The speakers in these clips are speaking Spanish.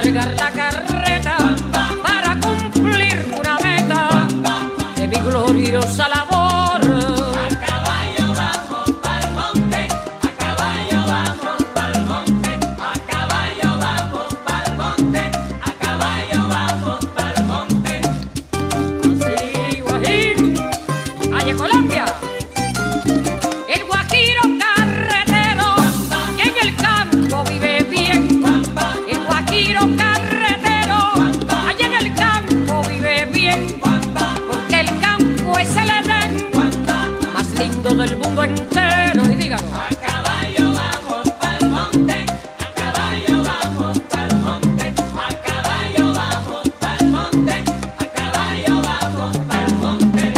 pegar la carreta para cumplir una meta de mi gloriosa labor. Del mundo entero y díganos. A caballo vamos pa'l monte, a caballo vamos pa'l monte, a caballo vamos pa'l monte, a caballo vamos pa'l monte.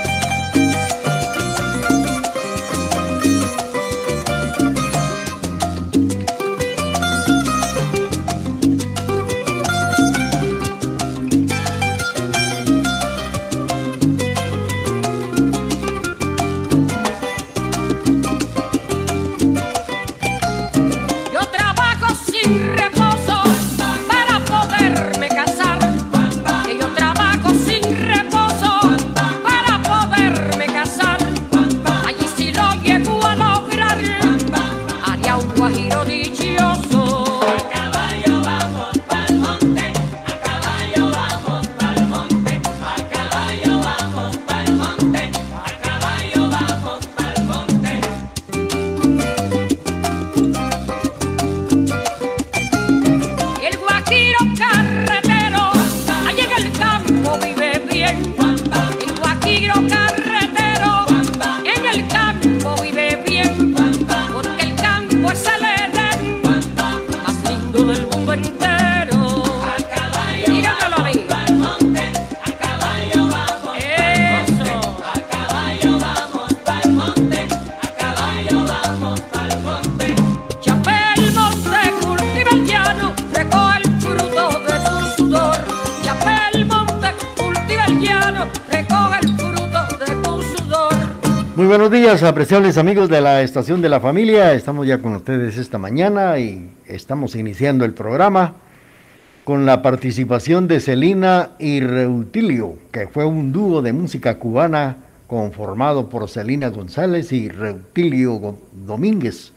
Muy buenos días, apreciables amigos de la Estación de la Familia. Estamos ya con ustedes esta mañana y estamos iniciando el programa con la participación de Celina y Reutilio, que fue un dúo de música cubana conformado por Celina González y Reutilio Domínguez.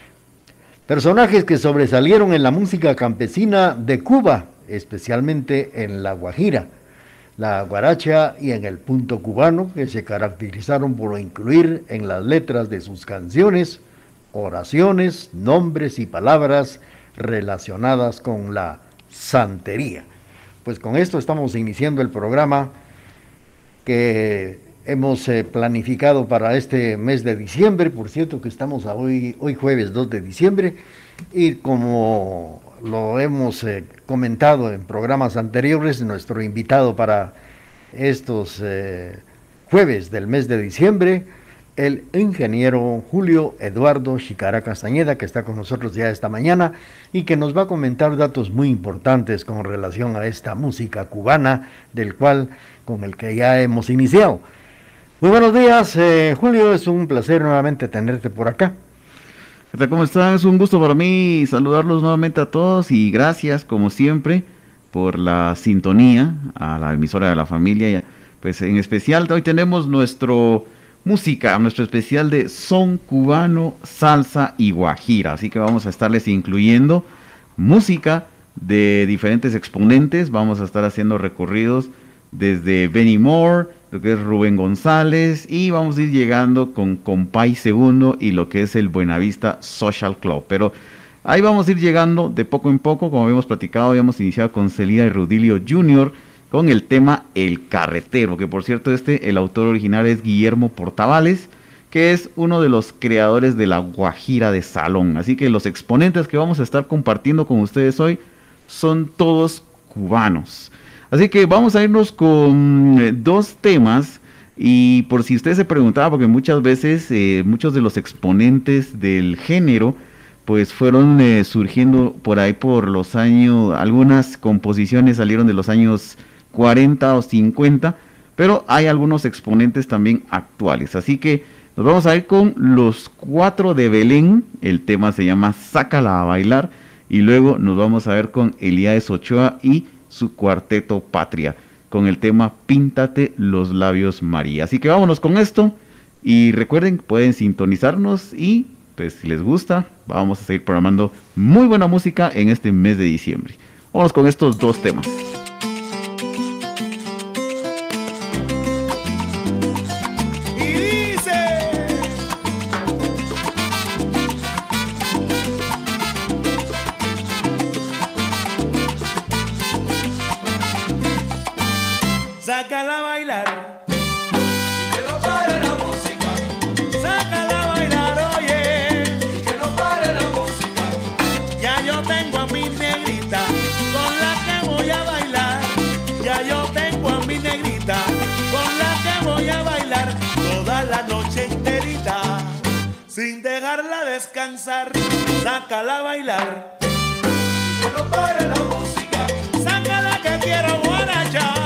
Personajes que sobresalieron en la música campesina de Cuba, especialmente en la guajira, la guaracha y en el punto cubano, que se caracterizaron por incluir en las letras de sus canciones oraciones, nombres y palabras relacionadas con la santería. Pues con esto estamos iniciando el programa que hemos planificado para este mes de diciembre. Por cierto que estamos hoy jueves 2 de diciembre, y como lo hemos comentado en programas anteriores, nuestro invitado para estos jueves del mes de diciembre, el ingeniero Julio Eduardo Chicara Castañeda, que está con nosotros ya esta mañana y que nos va a comentar datos muy importantes con relación a esta música cubana con el que ya hemos iniciado. Muy buenos días, Julio, es un placer nuevamente tenerte por acá. ¿Qué tal? ¿Cómo están? Es un gusto para mí saludarlos nuevamente a todos y gracias, como siempre, por la sintonía a la emisora de la familia. Pues en especial hoy tenemos nuestro especial de son cubano, salsa y guajira. Así que vamos a estarles incluyendo música de diferentes exponentes. Vamos a estar haciendo recorridos desde Benny Moore, lo que es Rubén González, y vamos a ir llegando con Compay Segundo y lo que es el Buenavista Social Club. Pero ahí vamos a ir llegando de poco en poco. Como habíamos platicado, habíamos iniciado con Celina y Reutilio Jr. con el tema El Carretero, que por cierto el autor original es Guillermo Portavales, que es uno de los creadores de la guajira de salón. Así que los exponentes que vamos a estar compartiendo con ustedes hoy son todos cubanos. Así que vamos a irnos con dos temas, y por si usted se preguntaba, porque muchas veces muchos de los exponentes del género pues fueron surgiendo por ahí por los años, algunas composiciones salieron de los años 40 o 50, pero hay algunos exponentes también actuales. Así que nos vamos a ir con Los Cuatro de Belén. El tema se llama Sácala a Bailar, y luego nos vamos a ver con Elías Ochoa y su cuarteto Patria, con el tema Píntate los labios María. Así que vámonos con esto, y recuerden, pueden sintonizarnos y pues si les gusta, vamos a seguir programando muy buena música en este mes de diciembre. Vamos con estos dos temas. Sácala a bailar, que no pare la música. Sácala a bailar, oye, que no pare la música. Ya yo tengo a mi negrita con la que voy a bailar. Ya yo tengo a mi negrita con la que voy a bailar toda la noche enterita, sin dejarla descansar. Sácala a bailar, que no pare la música. Sácala que quiero guarachar.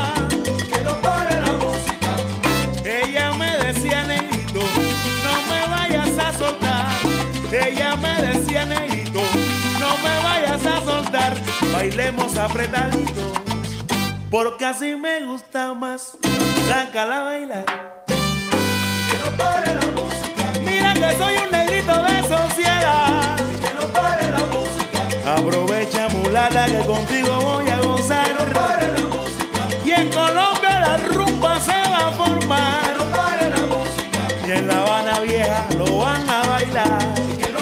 Ella me decía, negrito, no me vayas a soltar, bailemos apretadito, porque así me gusta más. Sácala a bailar, que no pare la música. Mira que soy un negrito de sociedad, que no pare la música. Aprovecha, mulata, que contigo voy a gozar, que no pare la música. Y en Colombia la rumba se va a formar, que no pare la música. Y en La Habana Vieja lo van a bailar.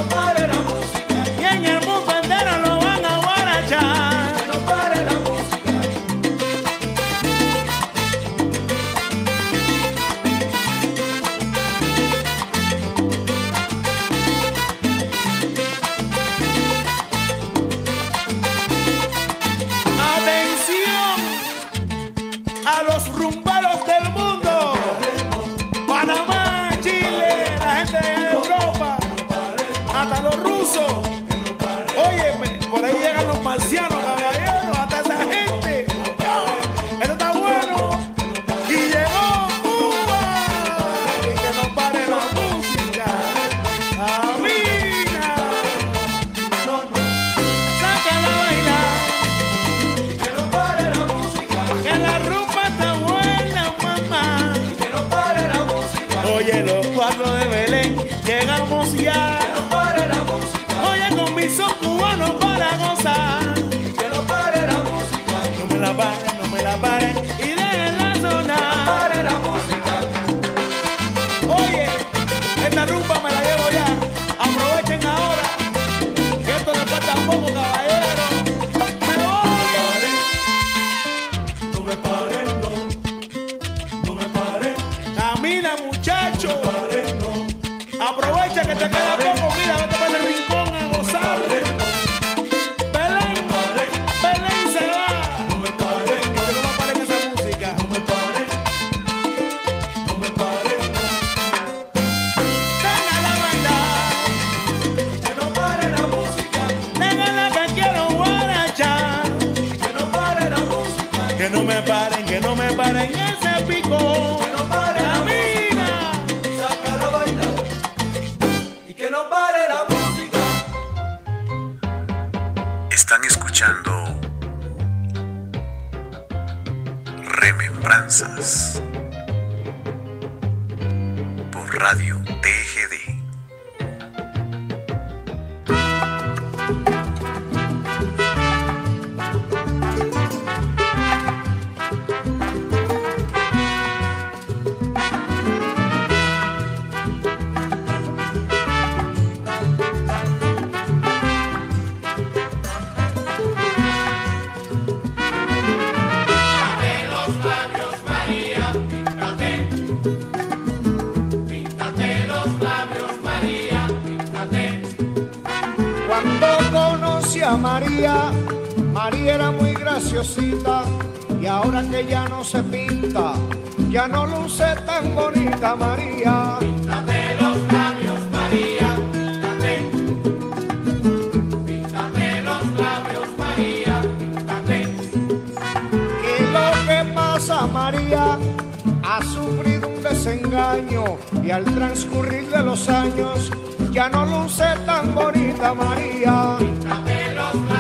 Llegamos ya, que no pare la música. Oye, con mi son cubano para gozar, que no pare la música. No me la paren, no me la paren y déjenla sonar, que no pare la música. Oye, esta rumba me la llevo ya. Aprovechen ahora, que esto le falta poco, caballero. Me voy. No me paren, no me paren. Camina, muchacho. Aprovecha que te queda poco, mira, vete para el rincón a gozar. Belén, Belén se va. No me pare, que no me pare esa música. No me pare, no me pare. Déjala bailar, que no pare la música. Déjala que quiero guarachar, que no pare la música. Que no me paren ese pico. Que no pare la mina. Sácala a bailar. Que no pare la música. Están escuchando Remembranzas por Radio TGD. María, María era muy graciosita y ahora que ya no se pinta, ya no luce tan bonita María. Píntate los labios, María, píntate. Píntate los labios, María, píntate. ¿Qué es lo que pasa, María? Ha sufrido un desengaño y al transcurrir de los años ya no luce tan bonita María. Píntate los labios.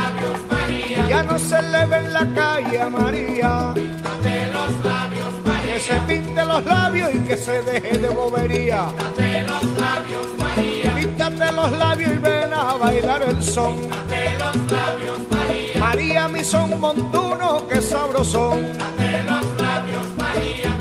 ya no se le ve en la calle a María. Píntate los labios, María. Que se pinte los labios y que se deje de bobería. Píntate los labios, María. Píntate los labios y ven a bailar el son. Píntate los labios, María. María, mi son montuno, que sabrosón. Píntate los labios, María.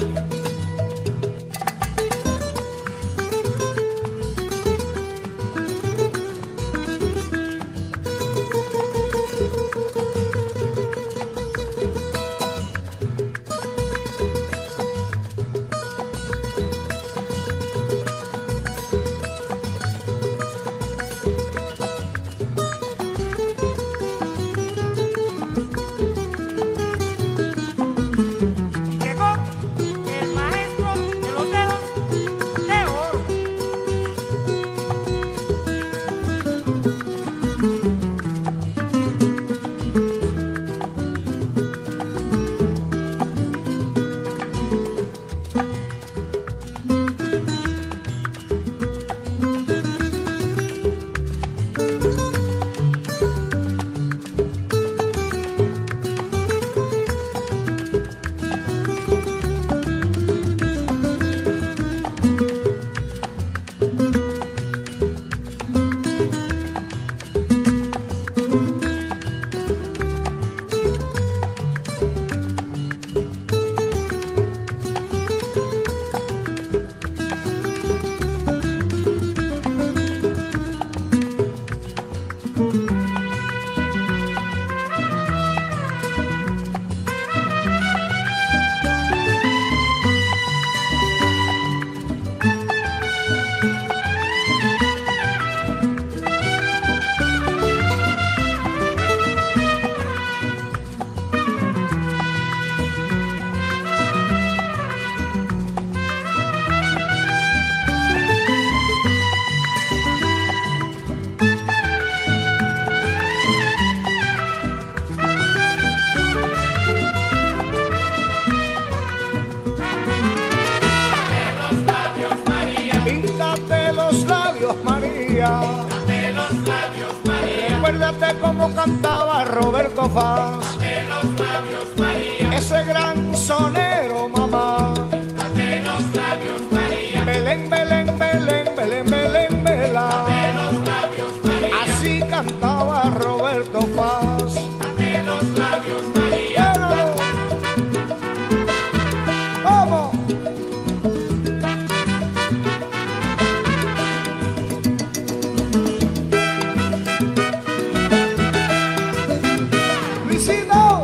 Llegó el maestro de los dedos de oro. Píntate los labios, María. Píntate los labios, María. Recuérdate cómo cantaba Roberto Faz. Píntate los labios, María. Ese gran sonero, mamá. Píntate los labios, María. Belén, Belén, Belén, Belén, Belén, Belén. Píntate los labios, María. Así cantaba Roberto Paz. Píntate los labios, María. Pero, ¿cómo? Luisito.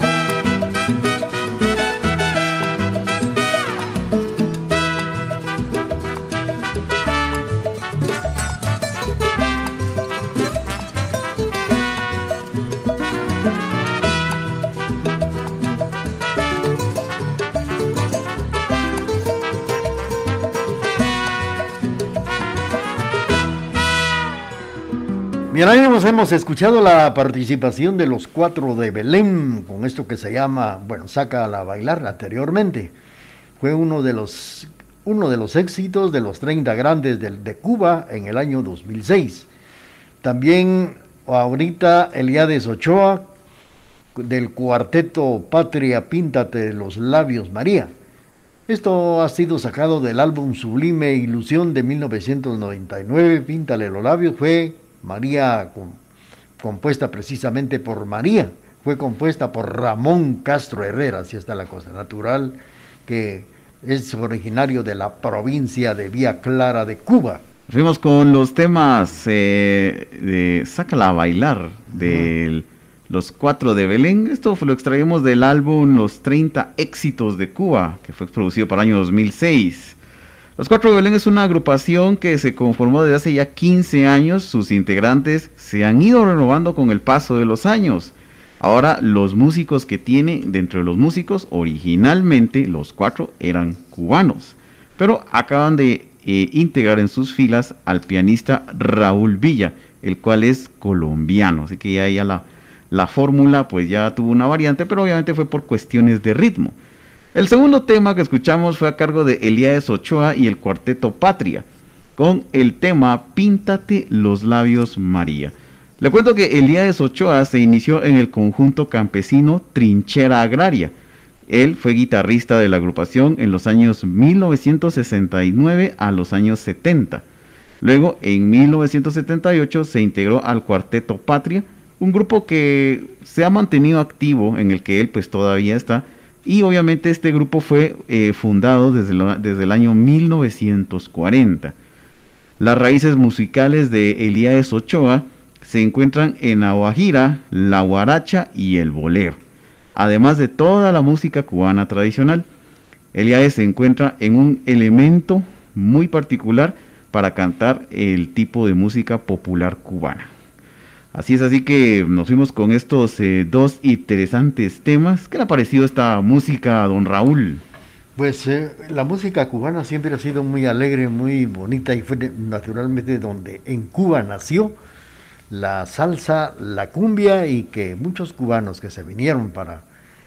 Bien, ahí hemos escuchado la participación de los 4 de Belén con esto que se llama, bueno, Saca a bailar anteriormente. Fue uno de los éxitos de los 30 grandes de Cuba en el año 2006. También ahorita Eliades Ochoa del cuarteto Patria, Píntate los labios, María. Esto ha sido sacado del álbum Sublime Ilusión de 1999, Píntale los labios. Fue María, compuesta precisamente por María, fue compuesta por Ramón Castro Herrera, así está la cosa, natural, que es originario de la provincia de Villa Clara de Cuba. Fuimos con los temas de Sácala a bailar, de los 4 de Belén. Esto lo extraemos del álbum Los 30 éxitos de Cuba, que fue producido para el año 2006. Los 4 de Belén es una agrupación que se conformó desde hace ya 15 años. Sus integrantes se han ido renovando con el paso de los años. Ahora los músicos que tiene, dentro de los músicos, originalmente los 4 eran cubanos, pero acaban de integrar en sus filas al pianista Raúl Villa, el cual es colombiano, así que ya la fórmula pues ya tuvo una variante, pero obviamente fue por cuestiones de ritmo. El segundo tema que escuchamos fue a cargo de Eliades Ochoa y el cuarteto Patria, con el tema Píntate los labios, María. Le cuento que Elías Ochoa se inició en el conjunto campesino Trinchera Agraria. Él fue guitarrista de la agrupación en los años 1969 a los años 70. Luego, en 1978, se integró al Cuarteto Patria, un grupo que se ha mantenido activo, en el que él pues todavía está. Y obviamente este grupo fue fundado desde el año 1940. Las raíces musicales de Elías Ochoa se encuentran en la guajira, la guaracha y el bolero, además de toda la música cubana tradicional. Elías se encuentra en un elemento muy particular para cantar el tipo de música popular cubana. Así que nos fuimos con estos dos interesantes temas. ¿Qué le ha parecido esta música, don Raúl? Pues la música cubana siempre ha sido muy alegre, muy bonita, y fue naturalmente donde en Cuba nació la salsa, la cumbia, y que muchos cubanos que se vinieron para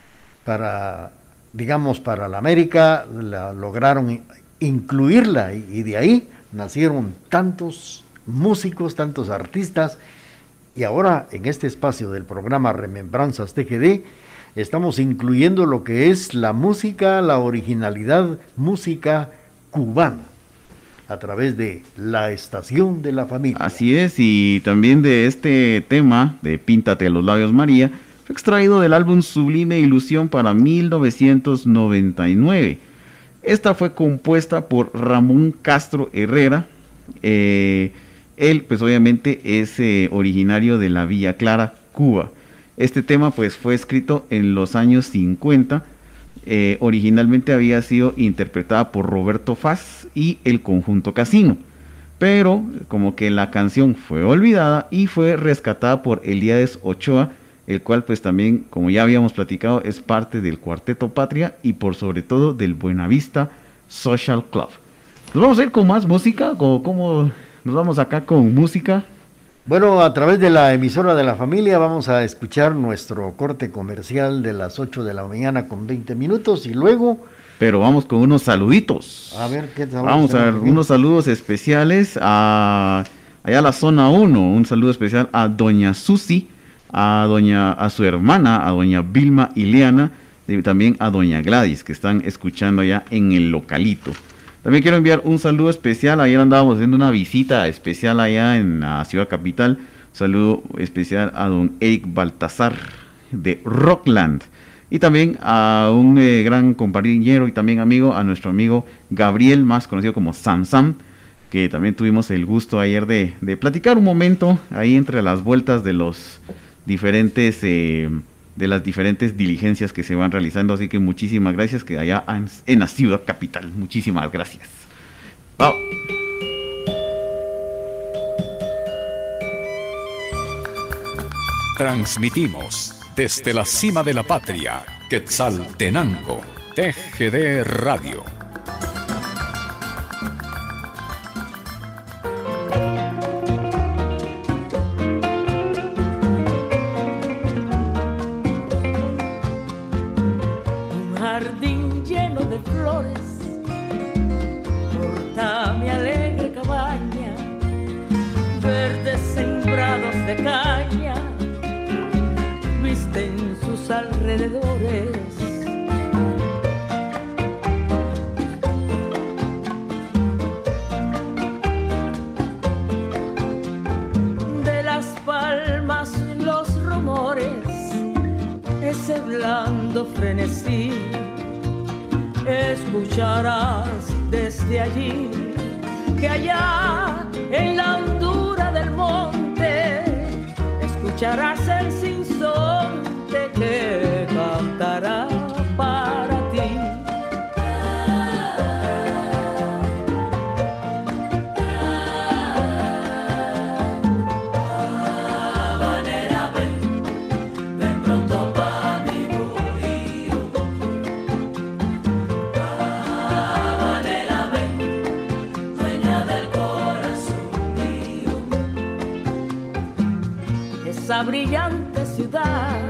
la América, lograron incluirla, y de ahí nacieron tantos músicos, tantos artistas. Y ahora en este espacio del programa Remembranzas TGD estamos incluyendo lo que es la música, la originalidad, música cubana, a través de la estación de la familia. Así es, y también de este tema de Píntate los labios María, fue extraído del álbum Sublime Ilusión para 1999. Esta fue compuesta por Ramón Castro Herrera. Él pues obviamente es originario de la Villa Clara, Cuba. Este tema pues fue escrito en los años 50. Originalmente había sido interpretada por Roberto Faz y el Conjunto Casino, pero como que la canción fue olvidada y fue rescatada por Elías Ochoa, el cual pues también, como ya habíamos platicado, es parte del Cuarteto Patria y por sobre todo del Buenavista Social Club. Nos vamos a ir con más música, ¿cómo nos vamos acá con música? Bueno, a través de la emisora de la familia vamos a escuchar nuestro corte comercial de las 8 de la mañana con 20 minutos y luego... Pero vamos con unos saluditos. A ver, ¿qué tal? Vamos a ver unos saludos especiales allá a la zona 1. Un saludo especial a doña Susi, a su hermana, a doña Vilma Ileana, y también a doña Gladys, que están escuchando allá en el localito. También quiero enviar un saludo especial. Ayer andábamos haciendo una visita especial allá en la ciudad capital. Un saludo especial a don Eric Baltasar de Rockland. Y también a un gran compañero y también amigo, a nuestro amigo Gabriel, más conocido como Sam Sam, que también tuvimos el gusto ayer de platicar un momento ahí entre las vueltas de los diferentes de las diferentes diligencias que se van realizando. Así que muchísimas gracias, que allá en la ciudad capital. Muchísimas gracias. Wow. Transmitimos desde la cima de la patria, Quetzaltenango, TGD Radio. Un jardín lleno de flores, porta mi alegre cabaña, verdes sembrados de caña, visten sus alrededores. De las palmas los rumores, ese blando frenesí, escucharás desde allí que allá en la hondura del monte escucharás el sinsonte que cantará para ti. Habanera, ven pronto pa' mi bohío. Habanera, ven, dueña del corazón mío. Esa brillante ciudad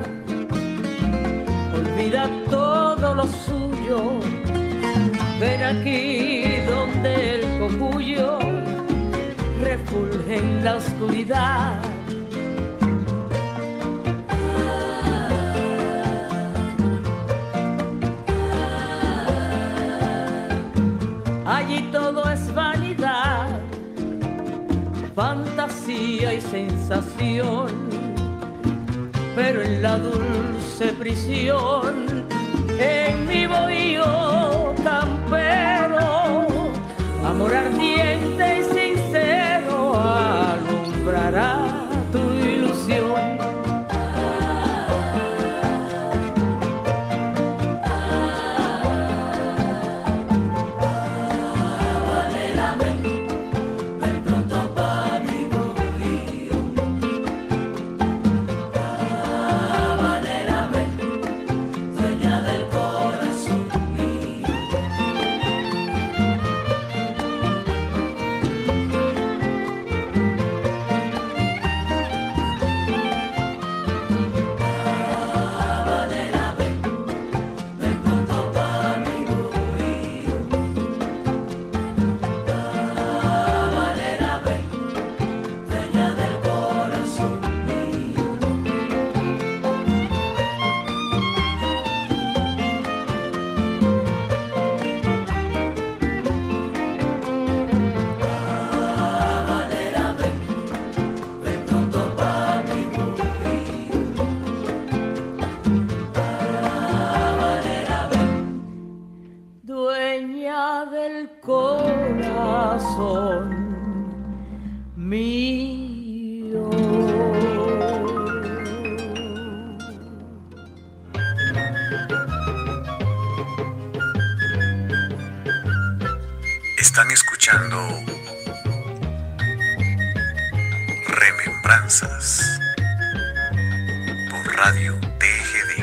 olvida todo lo suyo. Ven aquí donde el cogullo refulge en la oscuridad. allí todo es vanidad, fantasía y sensación, pero en la dulce prisión, en mi bohío campero, amor ardiente y sincero alumbrará tu ilusión. Están escuchando Remembranzas por Radio TGD.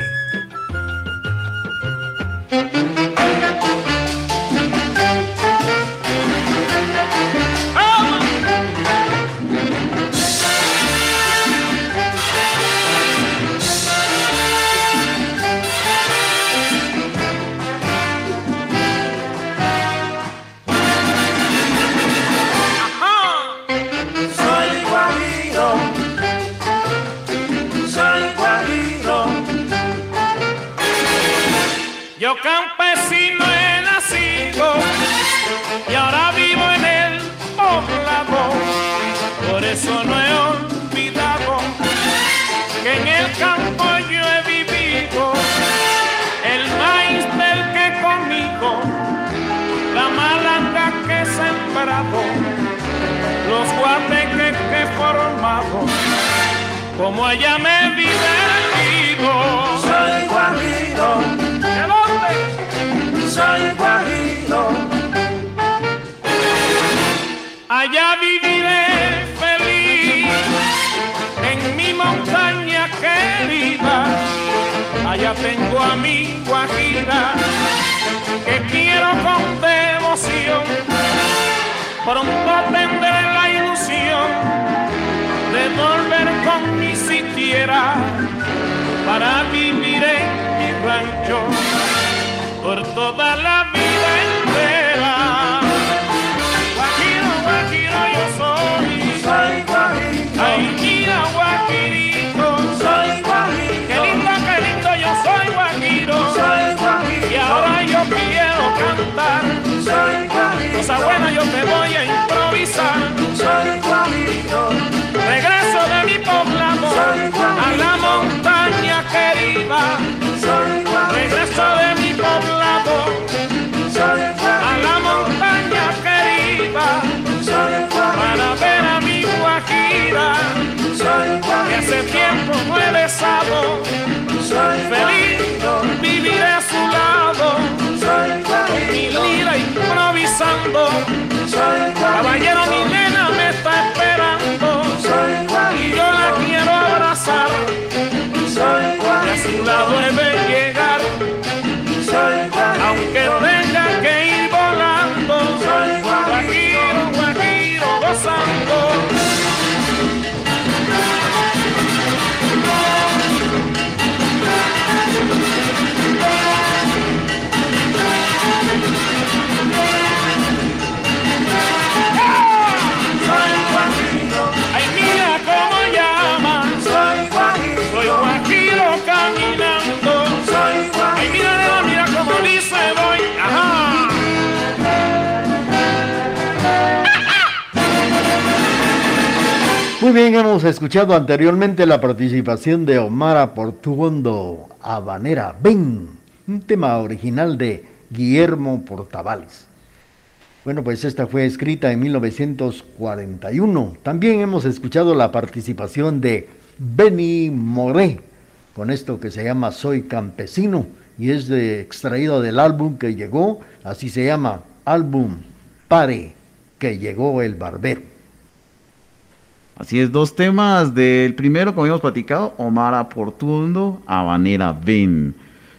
Yo campesino he nacido y ahora vivo en el poblado, por eso no he olvidado que en el campo yo he vivido, el maíz del que conmigo, la malanga que he sembrado, los guateques que he formado, como allá me he divertido. Soy guajiro, soy guajiro. Allá viviré feliz, en mi montaña querida. Allá tengo a mi guajira, que quiero con devoción. Pronto tendré la ilusión de volver con mi sitiera para vivir en mi rancho por toda la vida entera. Guajiro, guajiro yo soy. Soy guajiro. Ay, mira, guajirito. Soy guajiro. Qué lindo yo soy guajiro. Soy guajiro. Y ahora yo quiero cantar. Soy guajiro. Cosa buena yo te voy a improvisar. Soy guajiro. Regreso de mi poblado a la montaña querida. Soy guajiro. Regreso de mi poblado bien, hemos escuchado anteriormente la participación de Omar Portuondo, Habanera Ven, un tema original de Guillermo Portavales. Bueno, pues esta fue escrita en 1941. También hemos escuchado la participación de Benny Moré, con esto que se llama Soy Campesino, y es extraído del álbum que llegó, así se llama, álbum Pare, que llegó el barbero. Así es, dos temas. Del primero, como habíamos platicado, Omar Portuondo, Habanera Ven.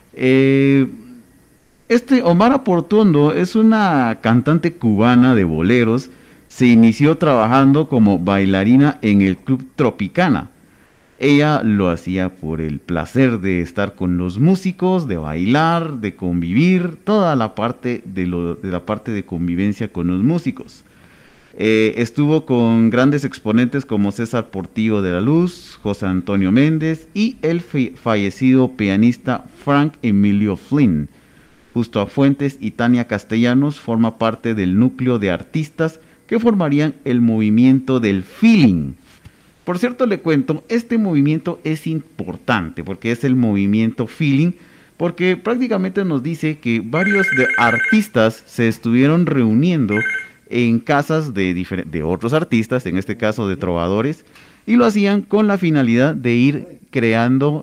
Omar Portuondo es una cantante cubana de boleros. Se inició trabajando como bailarina en el Club Tropicana. Ella lo hacía por el placer de estar con los músicos, de bailar, de convivir, toda la parte de la parte de convivencia con los músicos. Estuvo con grandes exponentes como César Portillo de la Luz, José Antonio Méndez y el fallecido pianista Frank Emilio Flynn. Justo a Fuentes y Tania Castellanos forma parte del núcleo de artistas que formarían el movimiento del feeling. Por cierto, le cuento, este movimiento es importante porque es el movimiento feeling, porque prácticamente nos dice que varios artistas se estuvieron reuniendo en casas de otros artistas, en este caso de trovadores, y lo hacían con la finalidad de ir creando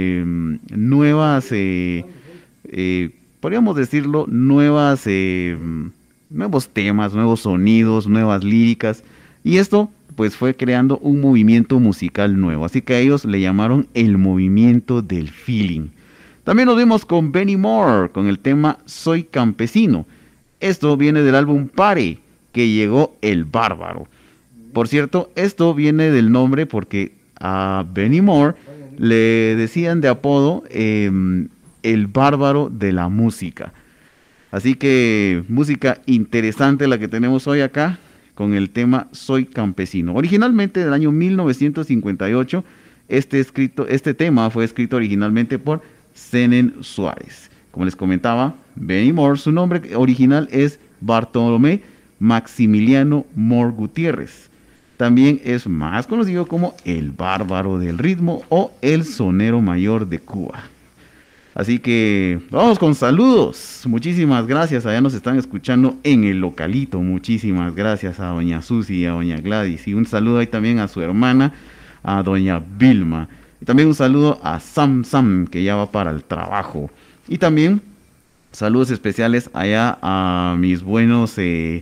podríamos decirlo, nuevos temas, nuevos sonidos, nuevas líricas, y esto pues fue creando un movimiento musical nuevo, así que a ellos le llamaron el movimiento del feeling. También nos vimos con Benny Moore, con el tema Soy Campesino. Esto viene del álbum Pare, que llegó el bárbaro. Por cierto, esto viene del nombre porque a Benny Moore le decían de apodo el bárbaro de la música. Así que música interesante la que tenemos hoy acá con el tema Soy Campesino. Originalmente del año 1958, este tema fue escrito originalmente por Zenén Suárez. Como les comentaba, Benny Moore, su nombre original es Bartolomé Maximiliano Moore Gutiérrez. También es más conocido como el bárbaro del ritmo o el sonero mayor de Cuba. Así que vamos con saludos. Muchísimas gracias, allá nos están escuchando en el localito. Muchísimas gracias a doña Susi y a doña Gladys. Y un saludo ahí también a su hermana, a doña Vilma. Y también un saludo a Sam, que ya va para el trabajo. Y también saludos especiales allá a mis buenos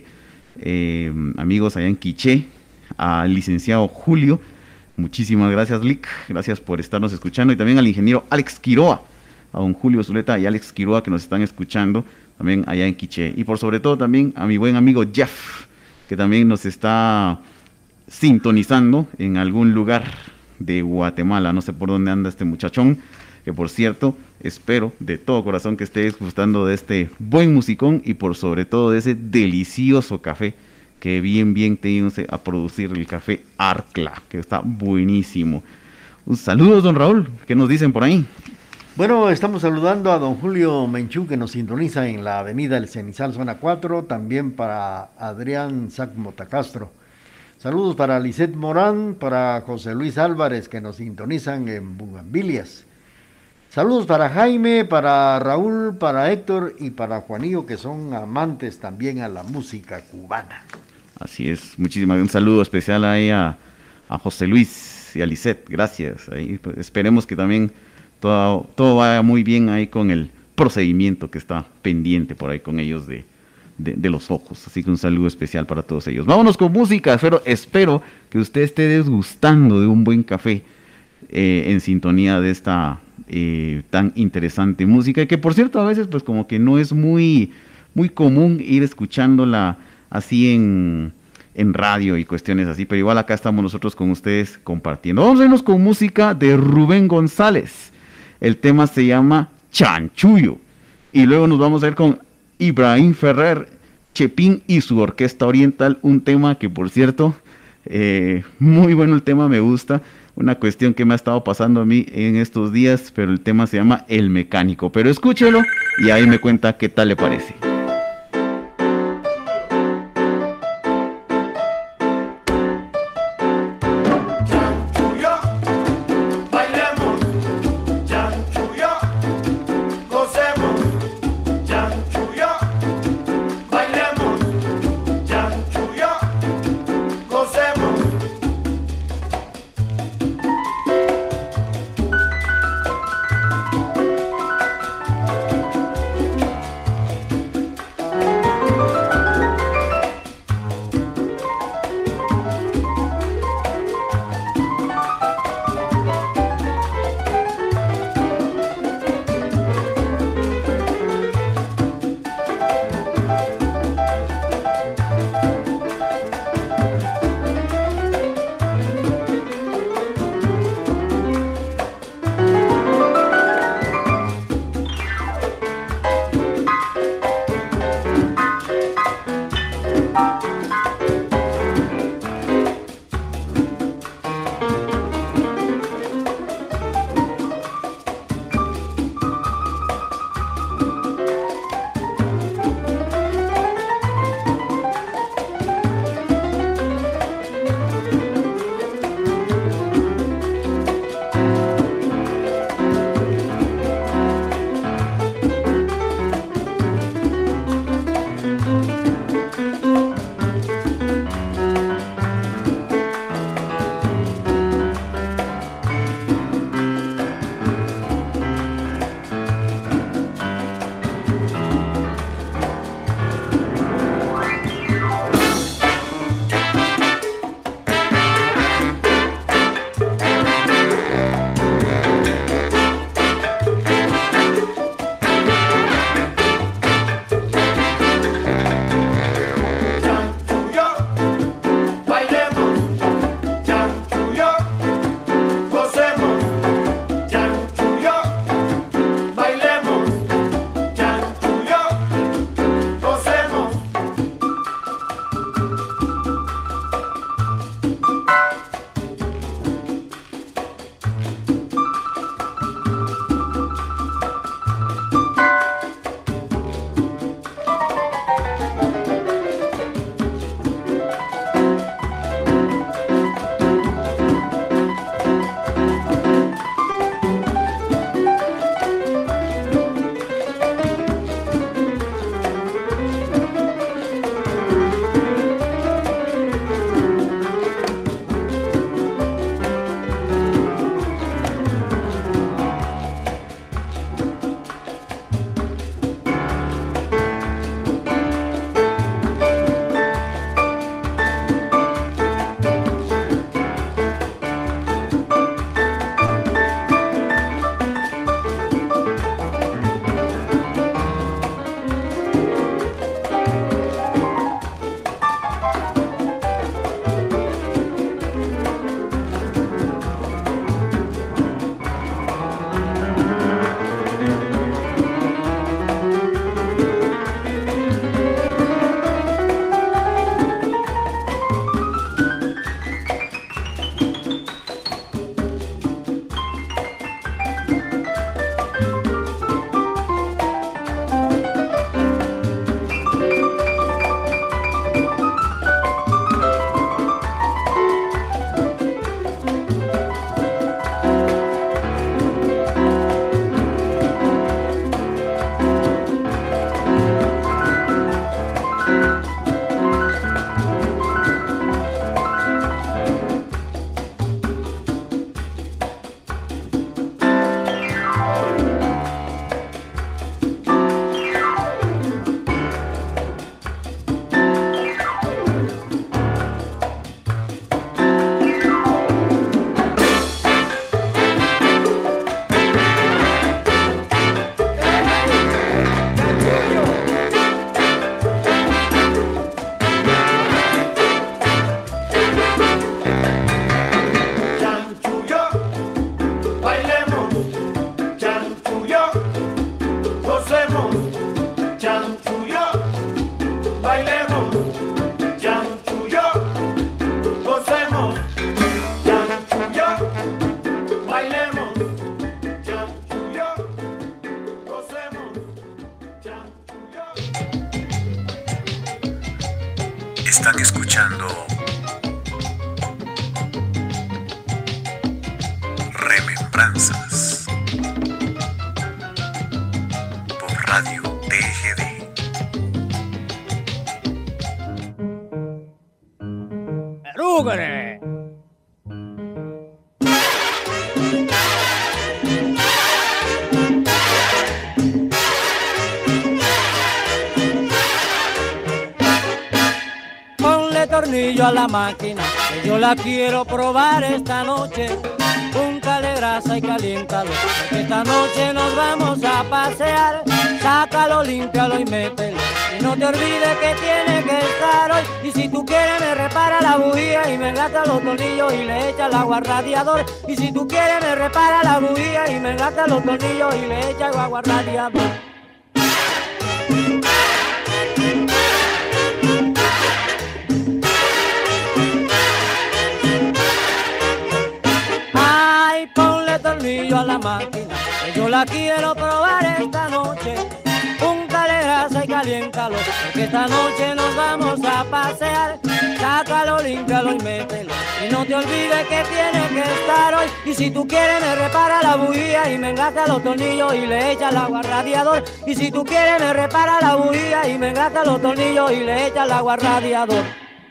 amigos allá en Quiché, al licenciado Julio. Muchísimas gracias, Lick. Gracias por estarnos escuchando. Y también al ingeniero Alex Quiroa, a don Julio Zuleta y Alex Quiroa, que nos están escuchando también allá en Quiché. Y por sobre todo también a mi buen amigo Jeff, que también nos está sintonizando en algún lugar de Guatemala. No sé por dónde anda este muchachón, que por cierto, espero de todo corazón que esté disfrutando de este buen musicón y por sobre todo de ese delicioso café que bien tenemos a producir, el café Arcla, que está buenísimo. Un saludo, don Raúl, ¿qué nos dicen por ahí? Bueno, estamos saludando a don Julio Menchú, que nos sintoniza en la avenida El Cenizal, zona 4, también para Adrián Sac Motacastro. Saludos para Lisette Morán, para José Luis Álvarez, que nos sintonizan en Bugambilias. Saludos para Jaime, para Raúl, para Héctor y para Juanillo, que son amantes también a la música cubana. Así es, un saludo especial ahí a José Luis y a Lisette, gracias. Ahí, pues, esperemos que también todo vaya muy bien ahí con el procedimiento que está pendiente por ahí con ellos de los ojos. Así que un saludo especial para todos ellos. Vámonos con música, espero que usted esté desgustando de un buen café en sintonía de esta tan interesante música, que por cierto a veces pues como que no es muy común ir escuchándola así en radio y cuestiones así, pero igual acá estamos nosotros con ustedes compartiendo. Vamos a irnos con música de Rubén González. El tema se llama Chanchullo. Y luego nos vamos a ir con Ibrahim Ferrer, Chepín y su Orquesta Oriental, un tema que por cierto, muy bueno el tema, me gusta. Una cuestión que me ha estado pasando a mí en estos días, pero el tema se llama El Mecánico. Pero escúchelo y ahí me cuenta qué tal le parece. Están escuchando Remembranzas por Radio TGD. ¡Rúgare! Ponle tornillo a la máquina, que yo la quiero probar esta noche. Úntale grasa y caliéntalo, porque esta noche nos vamos a pasear. Sácalo, límpialo y mételo, y no te olvides que tiene que estar hoy. Y si tú quieres me repara la bujía y me gasta los tornillos y le echa el agua al radiador. Y si tú quieres me repara la bujía y me gasta los tornillos y le echa el agua al radiador. Ay, ponle tornillo a la máquina, que yo la quiero probar esta noche. Úntale grasa y caliéntalo, porque esta noche nos vamos a pasear. Sácalo, límpialo y mételo, y no te olvides que tiene que estar hoy. Y si tú quieres me repara la bujía y me engata los tornillos y le echa el agua al radiador. Y si tú quieres me repara la bujía y me engata los tornillos y le echa el agua al radiador.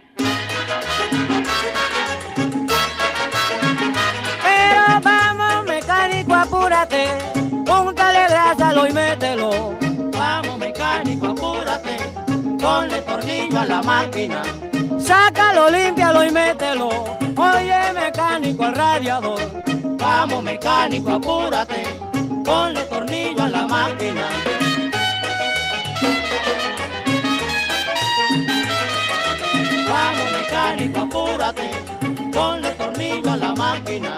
Pero vamos mecánico, apúrate, póntale grásalo y mételo. Vamos mecánico, apúrate, ponle tornillo a la máquina. Sácalo, límpialo y mételo. Oye mecánico, al radiador. Vamos mecánico, apúrate, ponle tornillo a la máquina. Vamos mecánico, apúrate, ponle tornillo a la máquina.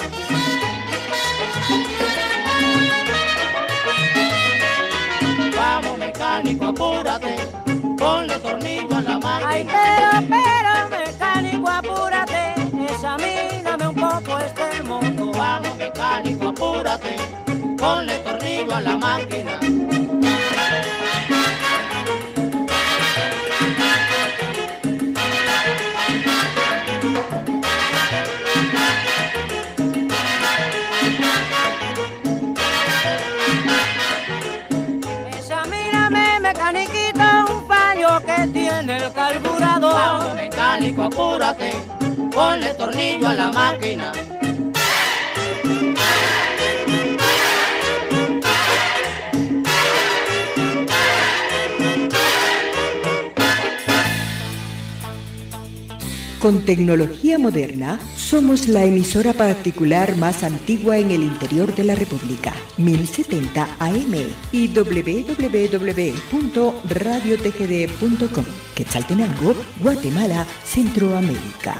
Vamos mecánico, apúrate, ponle tornillo a la máquina. Ay, pero, mecánico, apúrate, examíname un poco este moto. Vamos mecánico, apúrate, ponle tornillo a la máquina. Examíname, mecaniquito, un fallo que tiene el carburador. Vamos mecánico, apúrate, ponle tornillo a la máquina. Con tecnología moderna, somos la emisora particular más antigua en el interior de la República, 1070 AM y www.radiotgd.com, Quetzaltenango, Guatemala, Centroamérica.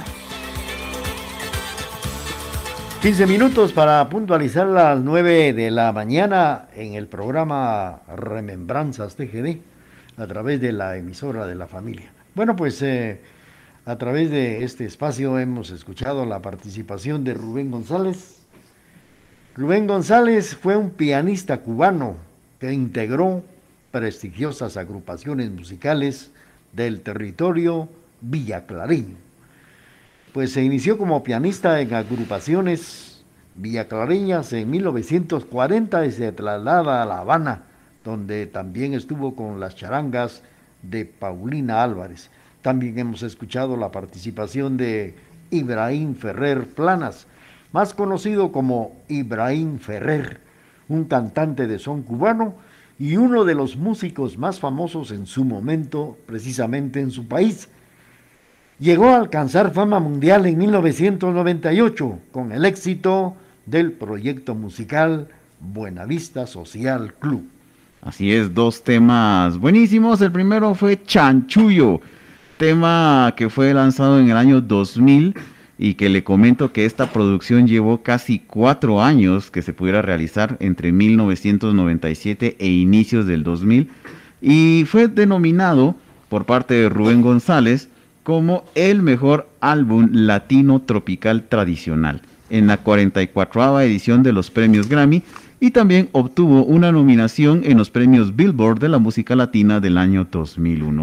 15 minutos para puntualizar las 9 de la mañana en el programa Remembranzas TGD, a través de la emisora de la familia. Bueno, pues a través de este espacio hemos escuchado la participación de Rubén González. Rubén González fue un pianista cubano que integró prestigiosas agrupaciones musicales del territorio villaclareño. Pues se inició como pianista en agrupaciones villaclareñas en 1940 y se traslada a La Habana, donde también estuvo con las charangas de Paulina Álvarez. También hemos escuchado la participación de Ibrahim Ferrer Planas, más conocido como Ibrahim Ferrer, un cantante de son cubano y uno de los músicos más famosos en su momento, precisamente en su país. Llegó a alcanzar fama mundial en 1998 con el éxito del proyecto musical Buenavista Social Club. Así es, dos temas buenísimos. El primero fue Chanchullo, tema que fue lanzado en el año 2000 y que le comento que esta producción llevó casi 4 años que se pudiera realizar entre 1997 e inicios del 2000 y fue denominado por parte de Rubén González como el mejor álbum latino tropical tradicional en la 44ª edición de los premios Grammy y también obtuvo una nominación en los premios Billboard de la música latina del año 2001.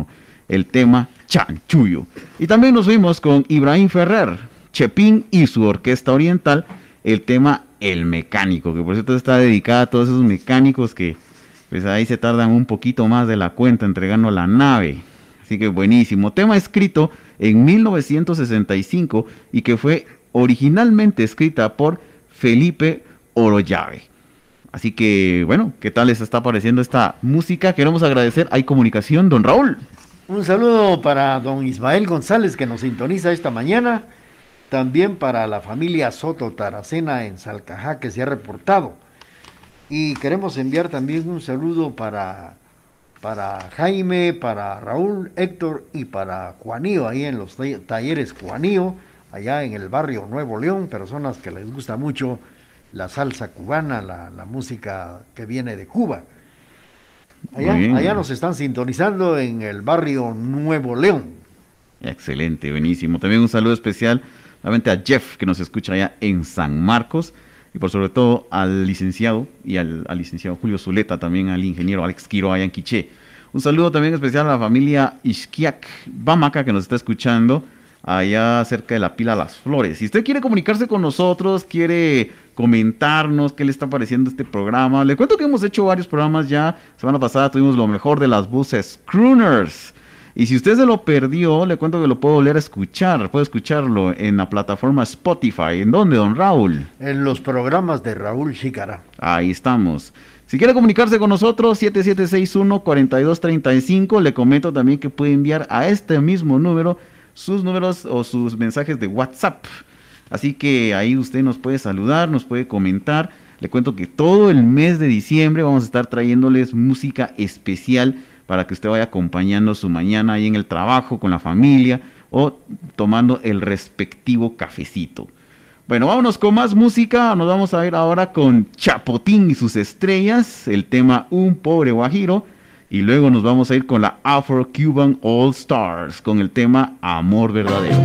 el tema Chanchullo. Y también nos fuimos con Ibrahim Ferrer, Chepín y su orquesta oriental, el tema El Mecánico, que por cierto está dedicada a todos esos mecánicos que pues ahí se tardan un poquito más de la cuenta entregando la nave. Así que buenísimo. Tema escrito en 1965 y que fue originalmente escrita por Felipe Orollave. Así que, bueno, ¿qué tal les está pareciendo esta música? Queremos agradecer. Hay comunicación, don Raúl. Un saludo para don Ismael González, que nos sintoniza esta mañana. También para la familia Soto Taracena en Salcajá, que se ha reportado. Y queremos enviar también un saludo para Jaime, para Raúl, Héctor y para Juanío, ahí en los talleres Juanío, allá en el barrio Nuevo León, personas que les gusta mucho la salsa cubana, la música que viene de Cuba. Allá nos están sintonizando en el barrio Nuevo León. Excelente, buenísimo. También un saludo especial nuevamente a Jeff, que nos escucha allá en San Marcos. Y por sobre todo al licenciado y al licenciado Julio Zuleta, también al ingeniero Alex Quiroa allá en Quiché. Un saludo también especial a la familia Ixquiac Bamaca, que nos está escuchando allá cerca de la Pila Las Flores. Si usted quiere comunicarse con nosotros, quiere comentarnos qué le está pareciendo este programa, le cuento que hemos hecho varios programas ya. Semana pasada tuvimos lo mejor de las voces crooners. Y si usted se lo perdió, le cuento que lo puedo volver a escuchar. Puede escucharlo en la plataforma Spotify. ¿En dónde, don Raúl? En los programas de Raúl Chicara. Ahí estamos. Si quiere comunicarse con nosotros, 7761-4235. Le comento también que puede enviar a este mismo número sus números o sus mensajes de WhatsApp. Así que ahí usted nos puede saludar, nos puede comentar. Le cuento que todo el mes de diciembre vamos a estar trayéndoles música especial para que usted vaya acompañando su mañana ahí en el trabajo, con la familia, o tomando el respectivo cafecito. Bueno, vámonos con más música. Nos vamos a ir ahora con Chapotín y sus estrellas, el tema Un Pobre Guajiro, y luego nos vamos a ir con la Afro-Cuban All Stars, con el tema Amor Verdadero.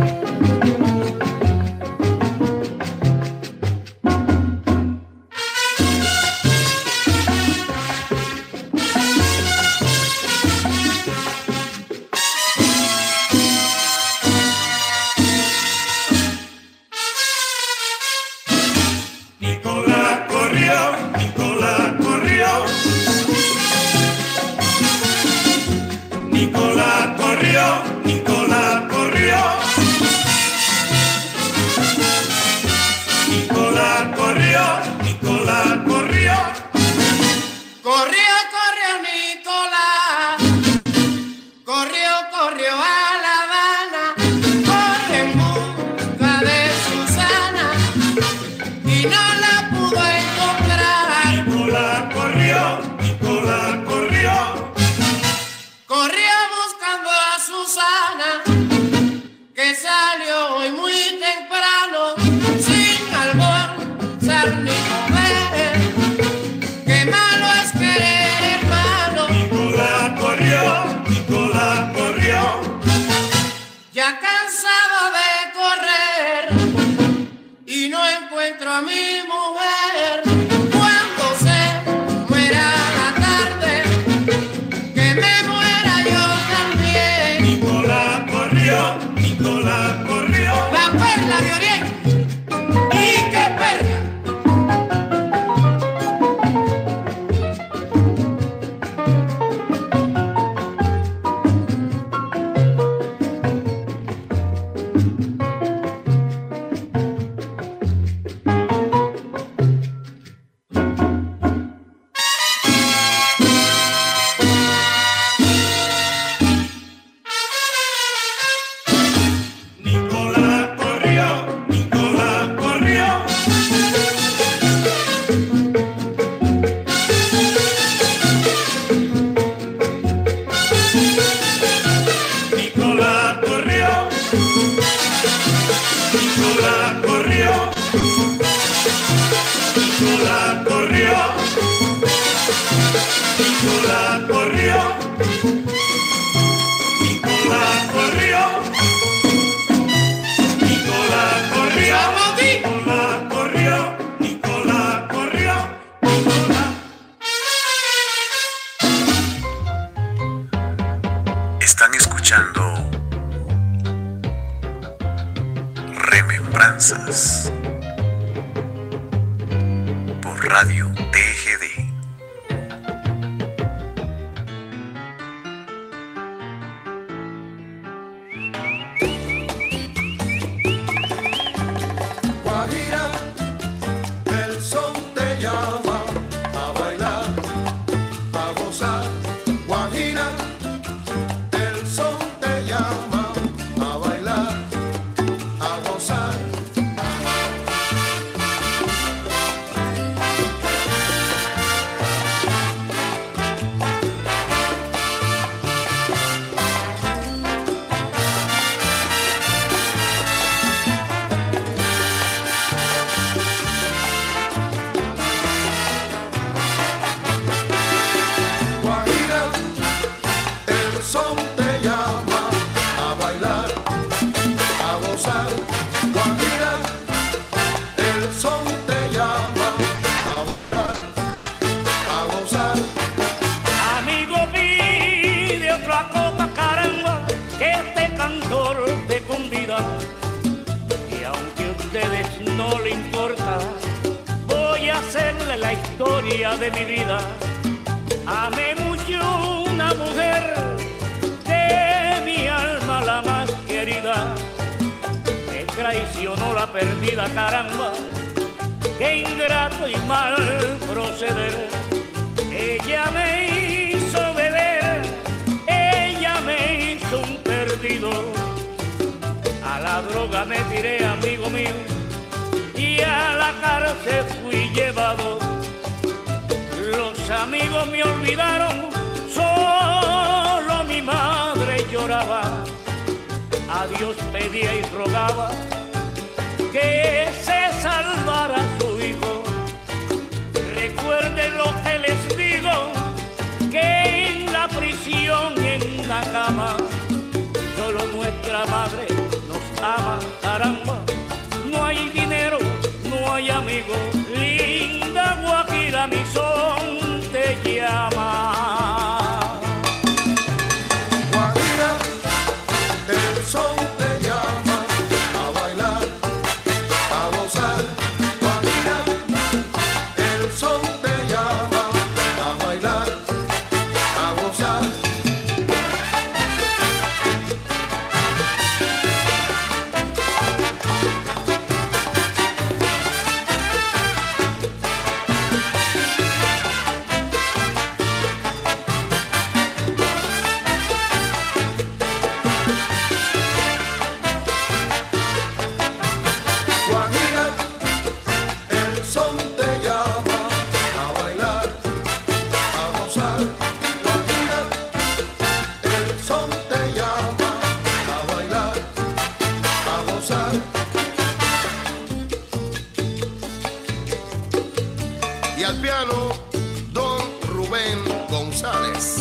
Están escuchando Remembranzas por Radio TGD. Guajira, el son te llama a bailar, a gozar. Guajira, el son te llama a bailar, a gozar. Guajira, el son te llama a bailar, a gozar. Guajira, el son te llama a bailar, a gozar. Amigo, pide otra copa, caramba, que este cantor te convida. Y aunque a ustedes no le importa, voy a hacerle la historia de mi vida. Amé mucho una mujer, de mi alma la más querida. Me traicionó la perdida, caramba, qué ingrato y mal proceder. Ella me hizo beber, ella me hizo un perdido. A la droga me tiré, amigo mío, y a la cárcel fui llevado. Los amigos me olvidaron, solo mi madre lloraba. A Dios pedía y rogaba que se salvara su hijo. Recuerden lo que les digo, que en la prisión, en la cama, solo nuestra madre nos ama, caramba. No hay dinero, no hay amigos, linda Guajira, mi son te llama. Guajira, el son te llama a bailar, a gozar. Guajira, el son te llama a bailar, a gozar. Guajira, el son te llama a bailar, a gozar. Guajira, el son te llama a bailar, a gozar. Y al piano, don Rubén González.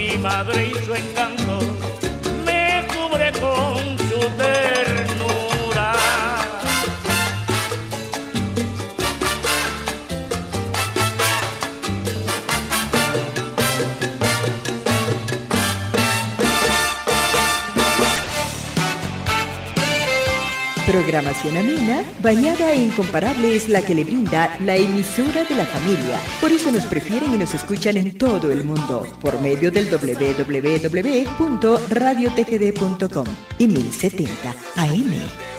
mi madre y su encanto me cubre con su ternura. Programación amena, bañada e incomparable es la que le brinda la emisora de la familia. Por eso nos prefieren y nos escuchan en todo el mundo, por medio del www.radiotgd.com y 1070 AM.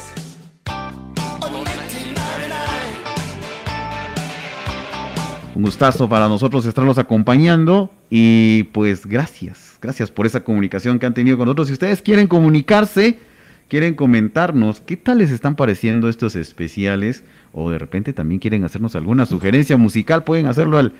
Un gustazo para nosotros estarlos acompañando y pues gracias por esa comunicación que han tenido con nosotros. Si ustedes quieren comunicarse, quieren comentarnos qué tal les están pareciendo estos especiales o de repente también quieren hacernos alguna sugerencia musical, pueden hacerlo al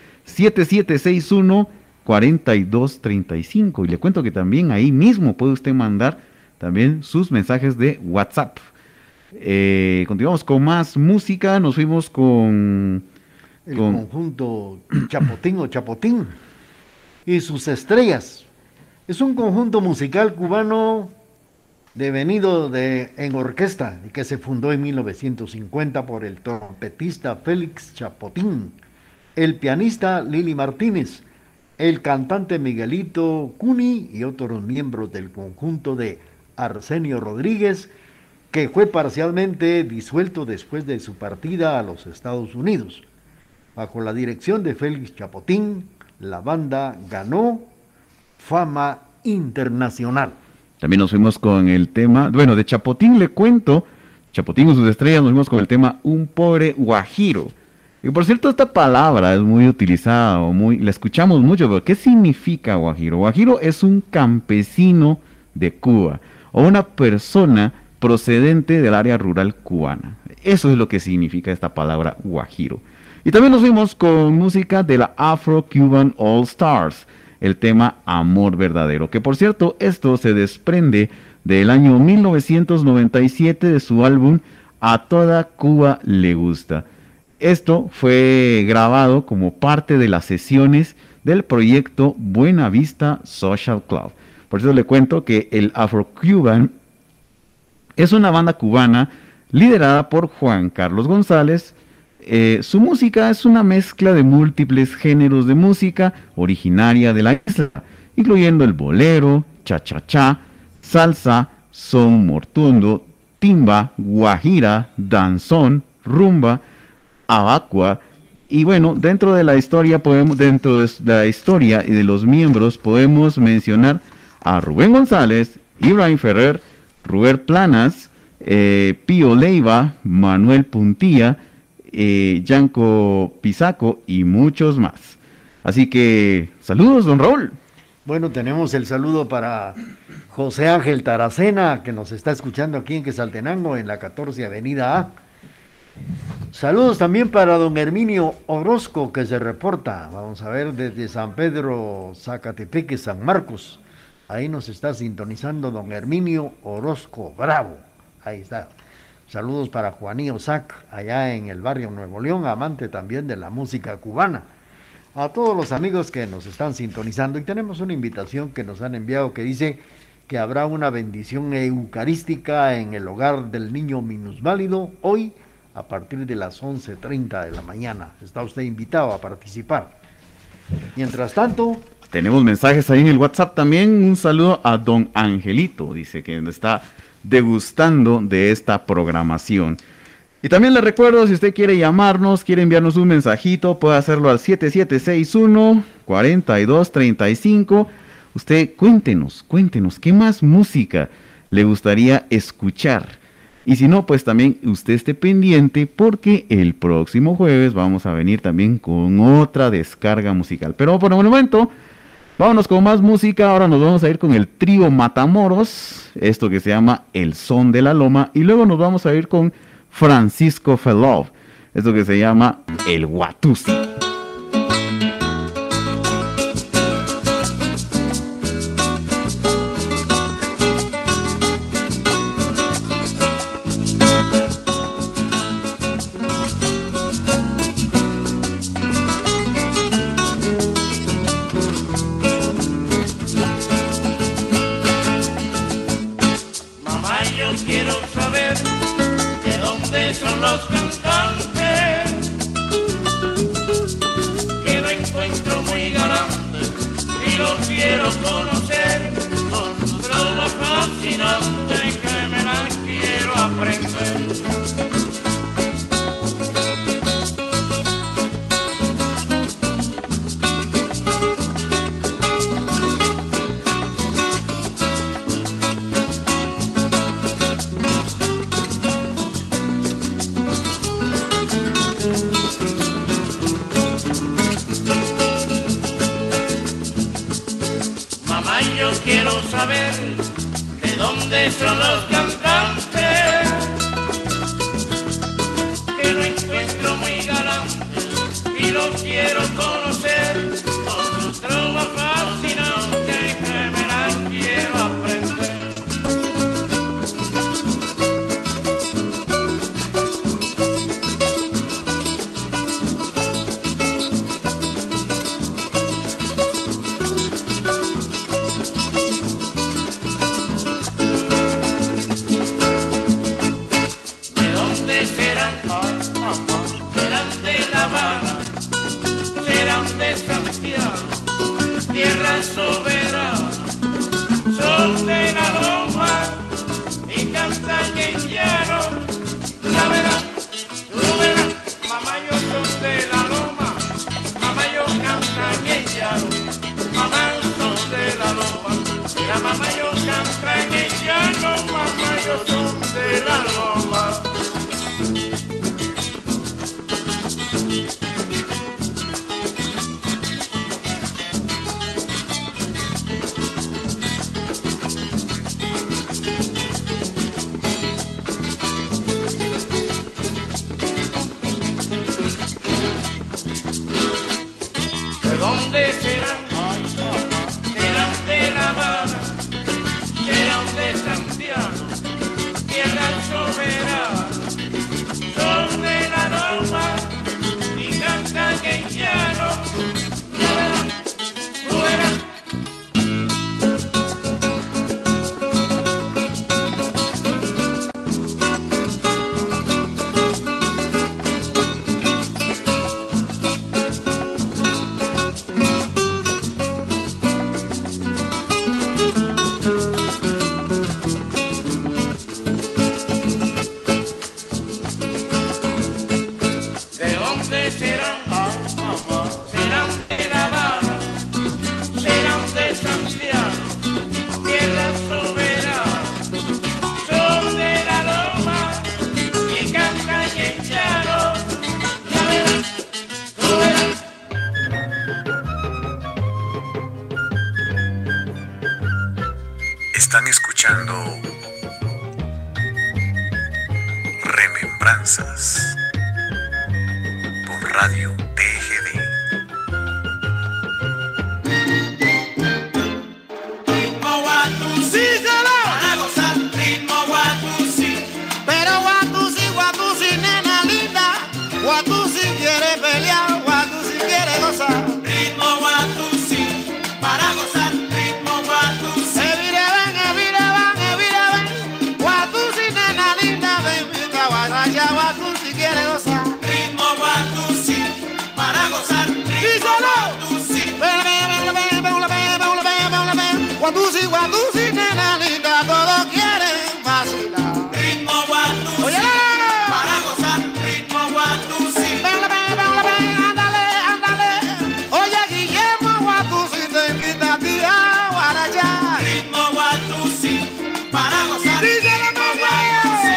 7761-4235 y le cuento que también ahí mismo puede usted mandar también sus mensajes de WhatsApp. Continuamos con más música, nos fuimos con el conjunto Chapotín o Chapotín y sus estrellas. Es un conjunto musical cubano devenido en orquesta y que se fundó en 1950 por el trompetista Félix Chapotín, el pianista Lili Martínez, el cantante Miguelito Cuni y otros miembros del conjunto de Arsenio Rodríguez, que fue parcialmente disuelto después de su partida a los Estados Unidos. Bajo la dirección de Félix Chapotín, la banda ganó fama internacional. También nos fuimos con el tema, bueno, de Chapotín le cuento, Chapotín y sus estrellas, nos fuimos con el tema Un pobre guajiro. Y por cierto, esta palabra es muy utilizada, la escuchamos mucho, pero ¿qué significa guajiro? Guajiro es un campesino de Cuba, o una persona procedente del área rural cubana. Eso es lo que significa esta palabra guajiro. Y también nos fuimos con música de la Afro-Cuban All Stars, el tema Amor Verdadero, que por cierto, esto se desprende del año 1997 de su álbum A Toda Cuba Le Gusta. Esto fue grabado como parte de las sesiones del proyecto Buena Vista Social Club. Por eso le cuento que el Afro-Cuban es una banda cubana liderada por Juan Carlos González. Su música es una mezcla de múltiples géneros de música originaria de la isla, incluyendo el bolero, cha-cha-cha, salsa, son mortundo, timba, guajira, danzón, rumba, abacua. Y bueno, dentro de la historia y de los miembros podemos mencionar a Rubén González, Ibrahim Ferrer, Rubén Planas, Pío Leiva, Manuel Puntilla, Yanko Pisaco y muchos más. Así que, saludos, don Raúl. Bueno, tenemos el saludo para José Ángel Taracena, que nos está escuchando aquí en Quetzaltenango, en la 14 Avenida A. Saludos también para don Herminio Orozco, que se reporta, vamos a ver, desde San Pedro, Zacatepeque, San Marcos. Ahí nos está sintonizando don Herminio Orozco, bravo, ahí está. Saludos para Juanío Sac, allá en el barrio Nuevo León, amante también de la música cubana. A todos los amigos que nos están sintonizando, y tenemos una invitación que nos han enviado que dice que habrá una bendición eucarística en el hogar del niño minusválido hoy a partir de las 11:30 de la mañana. Está usted invitado a participar. Mientras tanto, tenemos mensajes ahí en el WhatsApp también. Un saludo a don Angelito, dice que está degustando de esta programación. Y también le recuerdo, si usted quiere llamarnos, quiere enviarnos un mensajito, puede hacerlo al 7761-4235. Usted cuéntenos, ¿qué más música le gustaría escuchar? Y si no, pues también usted esté pendiente porque el próximo jueves vamos a venir también con otra descarga musical. Pero por el momento, vámonos con más música. Ahora nos vamos a ir con el trío Matamoros, esto que se llama El Son de la Loma, y luego nos vamos a ir con Francisco Felov, esto que se llama El Watusi. dónde son los cantantes? Que lo encuentro muy galante y lo quiero conocer con su trova fascinante que me la quiero aprender. Yo quiero saber de dónde son los cantantes, que lo encuentro muy galante y lo quiero conocer con su trova fascinante que me la quiero aprender. Tierra soberana, son de la loma y cantan en llano. La verdad, tú verás, mamá yo son de la loma, mamá yo cantan en llano, mamá son de la loma, la mamá yo cantan en llano, mamá yo son de la loma. ¿Dónde serán? Serán de La Habana, serán de Santiago, tierra soberana, son de la loma y cantan en llano. Tú verás. Están escuchando Remembranzas por Radio TGD. Ritmo Watusi, para gozar, ritmo Watusi. Pero Watusi, nena linda, Watusi quiere pelear, Watusi quiere gozar. Ritmo Watusi, para gozar, ritmo Watusi. Watusi, nena linda, ven, guaracha, Watusi quiere gozar. Ritmo Watusi, para gozar, ritmo Watusi. Watusi, nena linda, todos quieren vacilar. Ritmo Watusi, para gozar, ritmo Watusi. Ándale. Oye, Guillermo, Watusi te invita a ti a guaracha. Ritmo Watusi, para gozar, ritmo Watusi.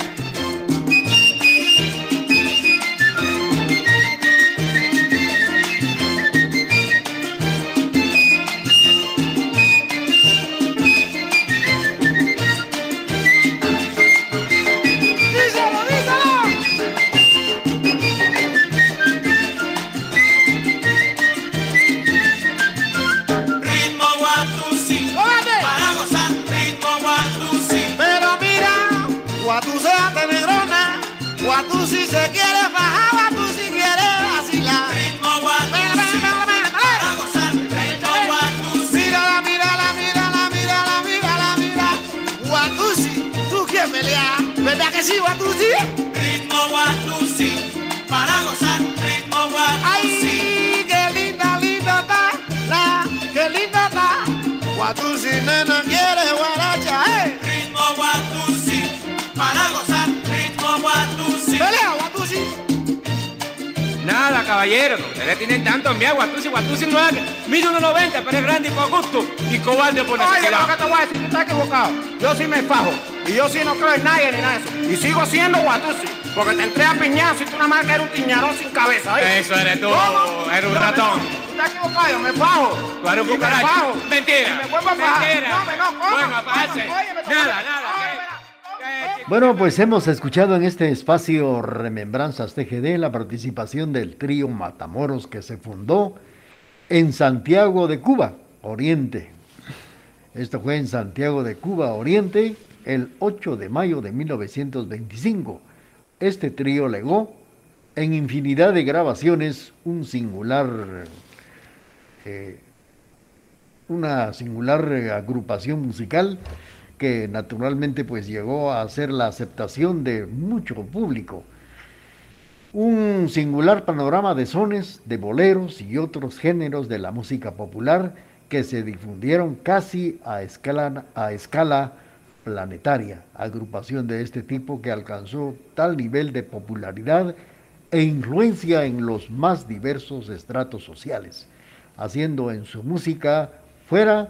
Ritmo Watusi, para gozar, ritmo Watusi. Pero mira, Watusi ante negrona, Watusi se quiere bajar, Watusi quiere vacilar. Ritmo Watusi, para gozar, ritmo Watusi. Mira, Watusi, tú quieres pelear, ¿verdad que sí, Watusi? Ritmo Watusi, para gozar ritmo Watusi. Ay, qué linda, linda está, qué linda está. Watusi, nena, quiere guaracha, Ritmo Watusi, para gozar ritmo Watusi. Pelea, Watusi. Nada, caballero, ustedes tienen tanto en mí, Watusi no es, mide 1.90, pero es grande y por gusto, y cobarde por Oye, necesidad. lo que te voy a decir, tú estás equivocado. Yo sí me fajo, y yo sí no creo en nadie ni nada de eso. Y sigo siendo Watusi, porque te entré a piñazo y tú nada más que eres un tiñarón sin cabeza, ¿eh? Eso eres tú, ¿Cómo? eres un ratón. Tú estás equivocado, yo me fajo. Tú eres un Y me cucaracho. fajo. Mentira. Y me vuelvo a fajar. Mentira. No, ¿cómo? Bueno, apárate. Oye, me Nada. Bueno, pues hemos escuchado en este espacio Remembranzas TGD la participación del trío Matamoros que se fundó en Santiago de Cuba, Oriente. Esto fue en Santiago de Cuba, Oriente, el 8 de mayo de 1925. Este trío legó en infinidad de grabaciones una singular agrupación musical que naturalmente pues llegó a ser la aceptación de mucho público. Un singular panorama de sones, de boleros y otros géneros de la música popular que se difundieron casi a escala planetaria. Agrupación de este tipo que alcanzó tal nivel de popularidad e influencia en los más diversos estratos sociales, haciendo en su música fuera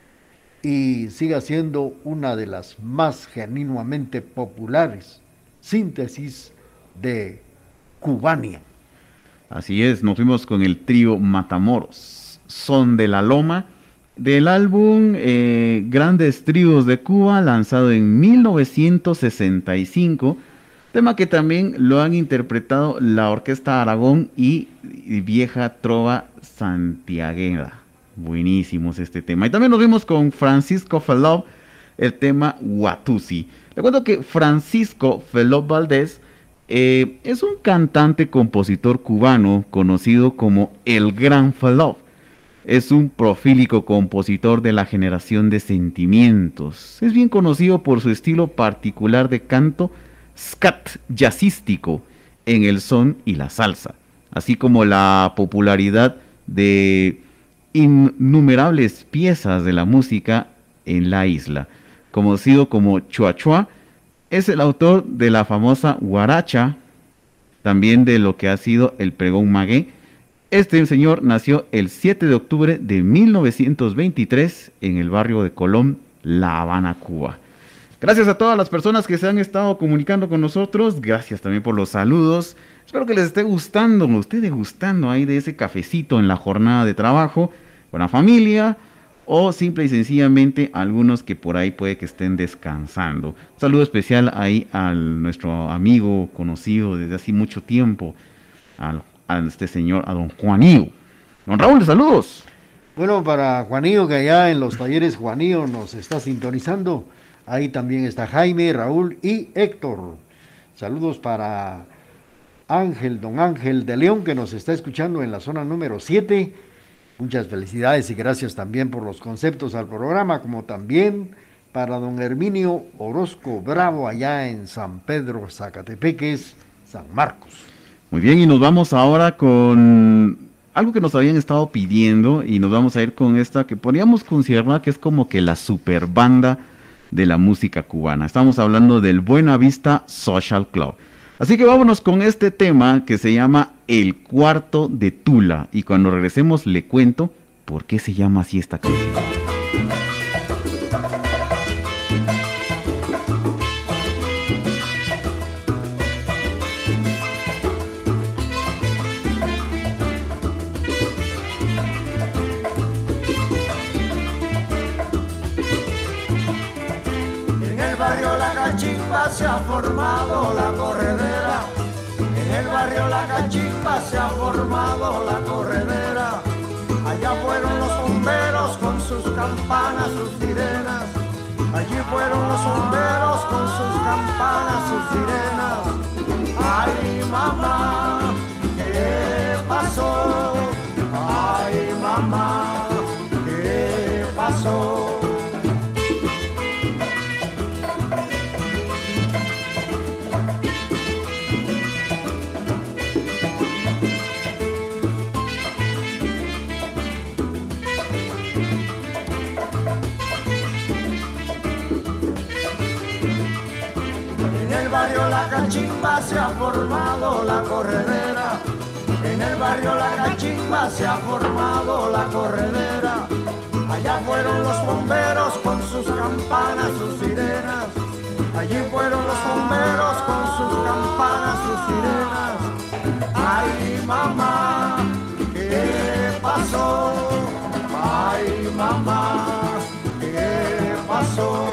y siga siendo una de las más genuinamente populares síntesis de Cubania. Así es, nos fuimos con el trío Matamoros, Son de la Loma, del álbum Grandes Tríos de Cuba, lanzado en 1965, tema que también lo han interpretado la Orquesta Aragón y Vieja Trova Santiaguera. Buenísimos este tema. Y también nos vimos con Francisco Felov, el tema Watusi. Recuerdo que Francisco Felov Valdés es un cantante compositor cubano conocido como el Gran Felov. Es un profílico compositor de la generación de sentimientos. Es bien conocido por su estilo particular de canto scat jazzístico en el son y la salsa, así como la popularidad de innumerables piezas de la música en la isla. Conocido como Chua Chua, es el autor de la famosa guaracha, también de lo que ha sido el pregón magué. Este señor nació el 7 de octubre de 1923 en el barrio de Colón, La Habana, Cuba. Gracias a todas las personas que se han estado comunicando con nosotros. Gracias también por los saludos. Espero que les esté gustando ahí de ese cafecito en la jornada de trabajo con la familia, o simple y sencillamente algunos que por ahí puede que estén descansando. Un saludo especial ahí a nuestro amigo conocido desde hace mucho tiempo, a este señor, a don Juanío. Don Raúl, saludos. Bueno, para Juanío, que allá en los talleres Juanío nos está sintonizando. Ahí también está Jaime, Raúl y Héctor. Saludos para Ángel, don Ángel de León, que nos está escuchando en la zona número 7. Muchas felicidades y gracias también por los conceptos al programa, como también para don Herminio Orozco Bravo, allá en San Pedro, Zacatepeques, San Marcos. Muy bien, y nos vamos ahora con algo que nos habían estado pidiendo, y nos vamos a ir con esta que podríamos considerar que es como que la super banda de la música cubana. Estamos hablando del Buena Vista Social Club. Así que vámonos con este tema que se llama El Cuarto de Tula, y cuando regresemos le cuento por qué se llama así esta canción. En el barrio La Cachimba se ha formado la corredera. En el barrio La Cachimba se ha formado la corredera. Allá fueron los bomberos con sus campanas, sus sirenas. Allí fueron los bomberos con sus campanas, sus sirenas. Ay, mamá, ¿qué pasó? Ay, mamá, ¿qué pasó? barrio La Cachimba se ha formado la corredera. En el barrio La Cachimba se ha formado la corredera. Allá fueron los bomberos con sus campanas, sus sirenas. Allí fueron los bomberos con sus campanas, sus sirenas. Ay, mamá, ¿qué pasó? Ay, mamá, ¿qué pasó?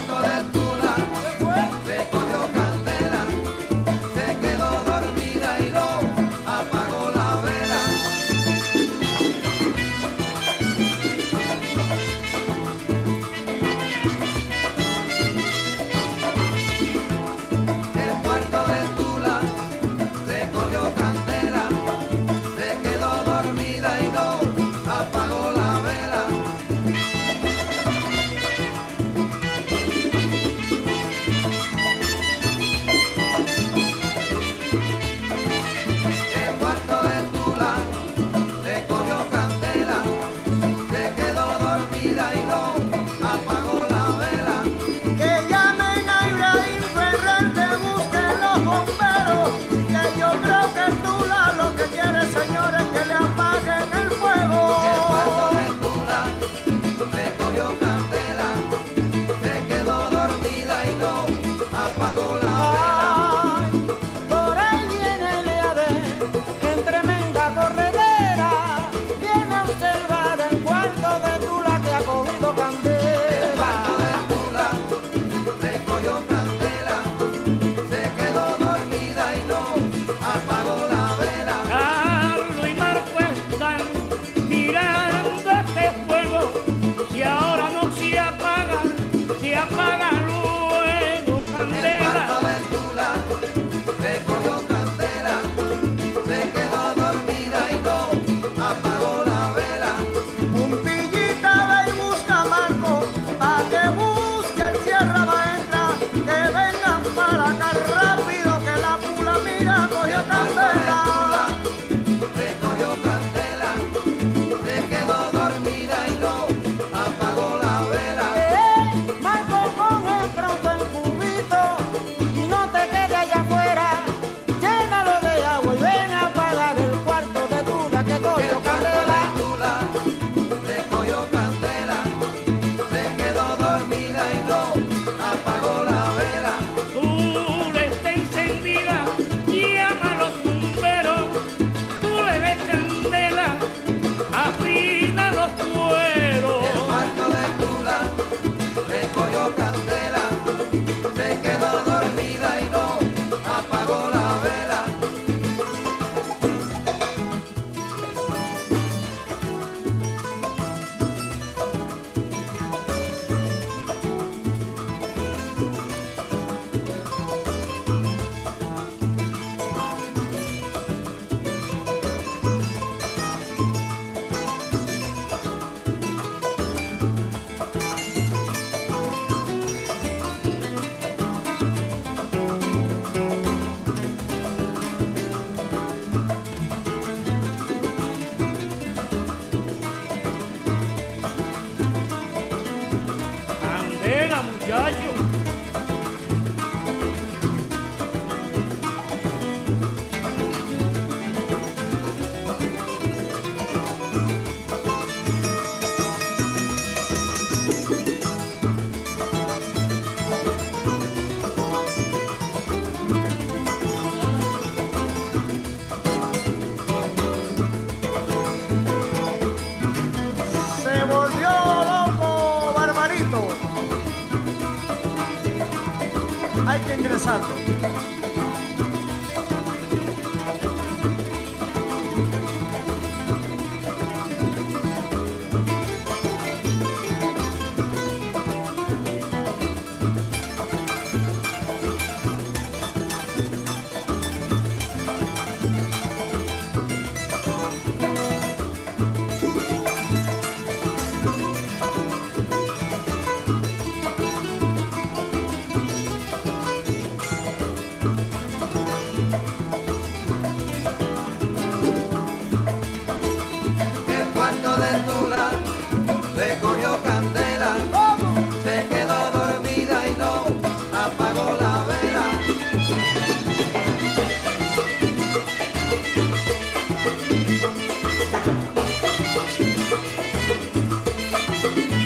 Hay que ingresarlo.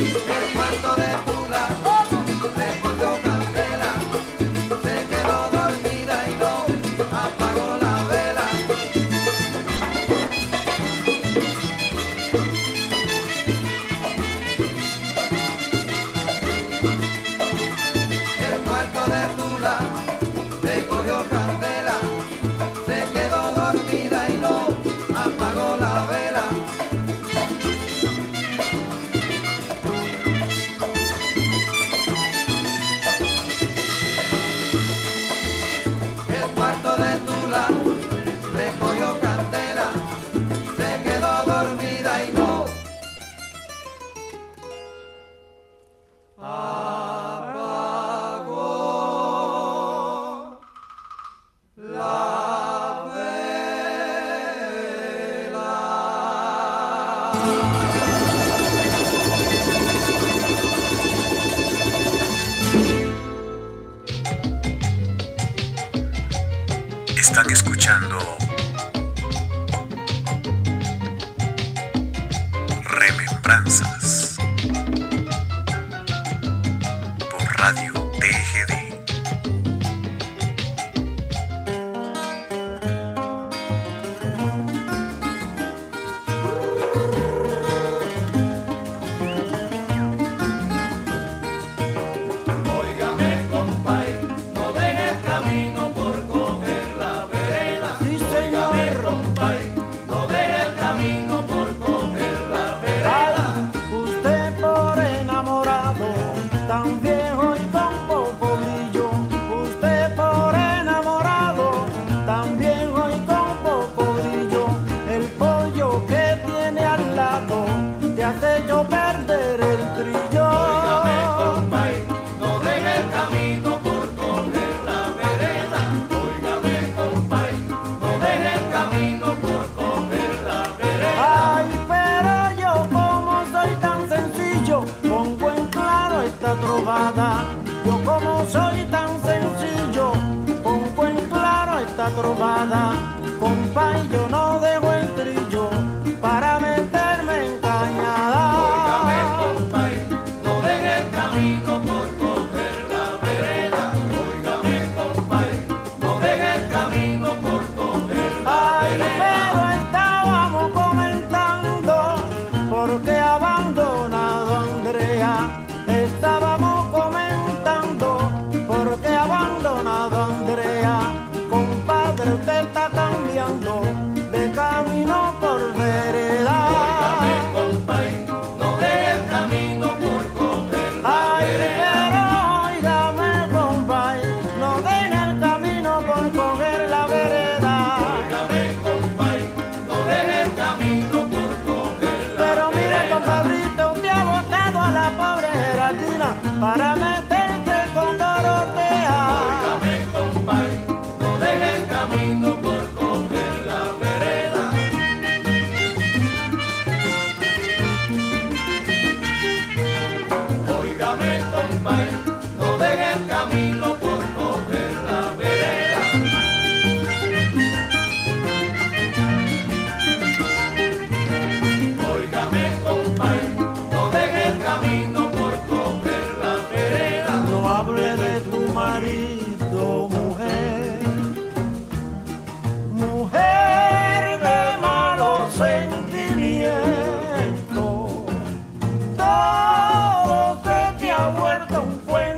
El cuarto de Tula le cogió candela, se quedó dormida y no apagó la vela. El cuarto de Tula le cogió candela, se quedó dormida y no apagó la vela. El cuarto de Tula le cogió candela, se quedó dormida y no apagó la vela. Están escuchando Remembranzas por Radio TGD. Óigame, compay, no deje el camino por coger la vereda. Sí, señor, compay, no deje el camino por coger la vereda. Usted por enamorado, tan viejo y con poco brillo. Usted por enamorado, tan viejo y con poco brillo. El pollo que tiene al lado te hace yo perder el trillo. Óigame, compay, no deje el camino por coger la vereda. Óigame, compay, no deje el camino por coger la vereda. Ay, pero yo como soy tan sencillo, pongo en claro esta trovada. Yo como soy tan sencillo, pongo en claro esta trovada. Compay, yo no dejo el trillo para meterme en cañada. Óigame, compay, no deje el camino por coger la vereda. Óigame, compay, no deje el camino por coger la Ay, vereda. pero estábamos comentando porque abandonado Andrea. Estábamos comentando porque abandonado Andrea. Compadre, usted está cambiando de camino por vereda. Óigame, compay, no deje el camino por coger la Ay, vereda. pero óigame, compay, no deje el camino por coger la vereda. Óigame, compay, no deje el camino por coger la Pero mire, vereda. compadrito, te ha botado a la pobre Geraldina para meterte con Dorotea. Óigame, compay, no deje el camino por coger la vereda. Óigame, compay, no deje el camino por coger la vereda. Óigame, compay, no deje el camino por coger la vereda. No hable de tu marido, mujer, mujer de malos sentimientos. Todo se te ha vuelto un cuento.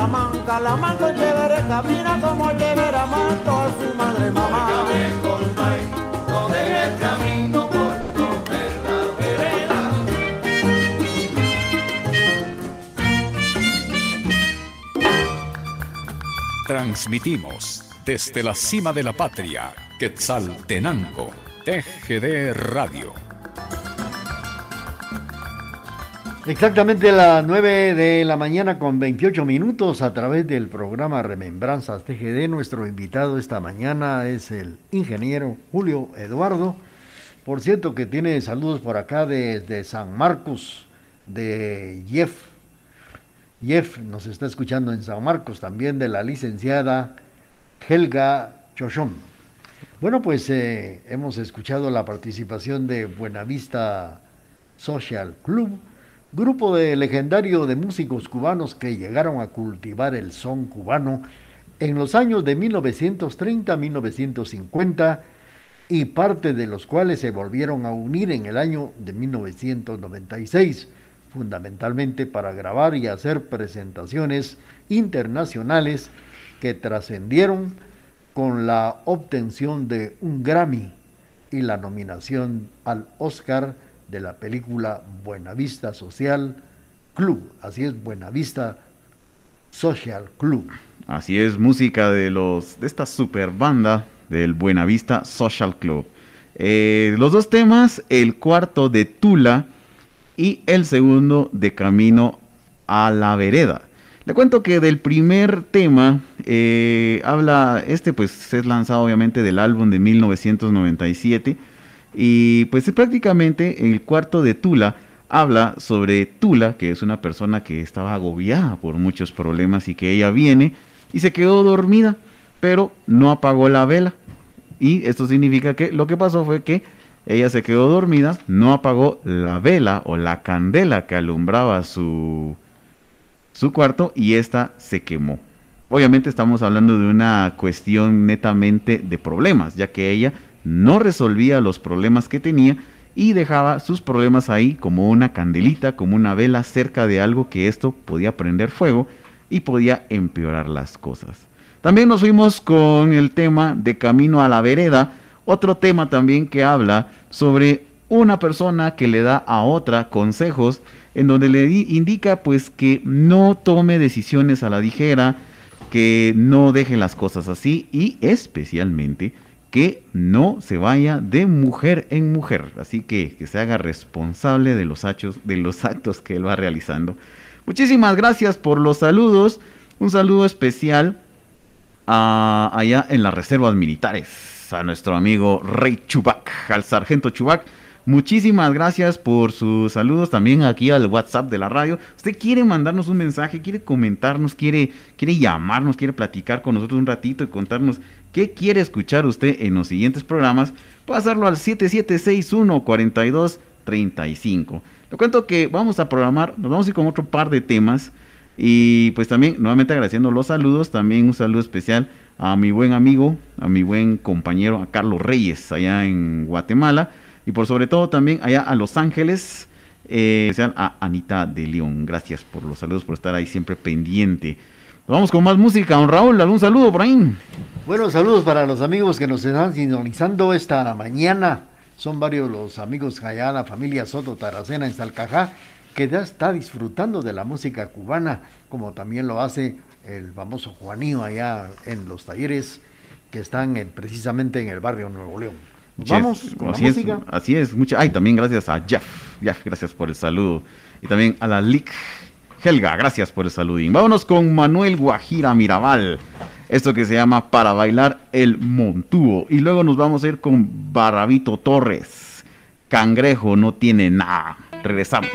Salamanca chévere, camina como chévere, amando a su madre mamá. No deje el camino por comer la vereda. Transmitimos desde la cima de la patria, Quetzaltenango, TGD Radio. Exactamente las 9 de la mañana con 28 minutos a través del programa Remembranzas TGD. Nuestro invitado esta mañana es el ingeniero Julio Eduardo. Por cierto que tiene saludos por acá desde San Marcos de Jeff. Jeff nos está escuchando en San Marcos, también de la licenciada Helga Chochón. Bueno, pues hemos escuchado la participación de Buenavista Social Club, grupo de legendario de músicos cubanos que llegaron a cultivar el son cubano en los años de 1930-1950 y parte de los cuales se volvieron a unir en el año de 1996, fundamentalmente para grabar y hacer presentaciones internacionales que trascendieron con la obtención de un Grammy y la nominación al Oscar de la película Buenavista Social Club. Así es, Buenavista Social Club. Así es, música de esta super banda del Buenavista Social Club. Los dos temas, el cuarto de Tula y el segundo de Camino a la Vereda. Le cuento que del primer tema habla, pues es lanzado obviamente del álbum de 1997. Y pues prácticamente el cuarto de Tula habla sobre Tula, que es una persona que estaba agobiada por muchos problemas y que ella viene y se quedó dormida, pero no apagó la vela. Y esto significa que lo que pasó fue que ella se quedó dormida, no apagó la vela o la candela que alumbraba su cuarto y esta se quemó. Obviamente estamos hablando de una cuestión netamente de problemas, ya que ella no resolvía los problemas que tenía y dejaba sus problemas ahí como una candelita, como una vela cerca de algo que esto podía prender fuego y podía empeorar las cosas. También nos fuimos con el tema de Camino a la Vereda, otro tema también que habla sobre una persona que le da a otra consejos en donde le indica pues que no tome decisiones a la ligera, que no deje las cosas así y especialmente que no se vaya de mujer en mujer, así que se haga responsable de los actos que él va realizando. Muchísimas gracias por los saludos, un saludo especial allá en las reservas militares, a nuestro amigo Rey Chubac, al sargento Chubac. Muchísimas gracias por sus saludos, también aquí al WhatsApp de la radio. Usted quiere mandarnos un mensaje, quiere comentarnos, quiere llamarnos, quiere platicar con nosotros un ratito y contarnos qué quiere escuchar usted en los siguientes programas, puede hacerlo al 7761-4235. Le cuento que vamos a programar, nos vamos a ir con otro par de temas y pues también nuevamente agradeciendo los saludos, también un saludo especial a mi buen amigo, a mi buen compañero, a Carlos Reyes, allá en Guatemala. Y por sobre todo también allá a Los Ángeles, especial a Anita de León. Gracias por los saludos, por estar ahí siempre pendiente. Nos vamos con más música. Don Raúl, ¿algún saludo por ahí? Bueno, saludos para los amigos que nos están sintonizando esta mañana. Son varios los amigos allá, la familia Soto Taracena en Salcajá, que ya está disfrutando de la música cubana, como también lo hace el famoso Juanío allá en los talleres que están precisamente en el barrio Nuevo León. Vamos con la música. Así es, también gracias a Jeff, gracias por el saludo. Y también a la Lic Helga, gracias por el saludín. Vámonos con Manuel Guajira Mirabal, esto que se llama Para Bailar el Montúo. Y luego nos vamos a ir con Barrabito Torres, Cangrejo no tiene nada. Regresamos.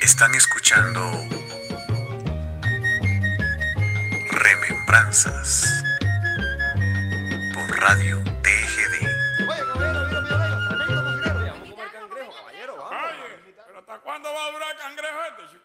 Están escuchando Remembranzas por Radio TGD. ¿Hasta cuándo va a durar cangrejo este, chico?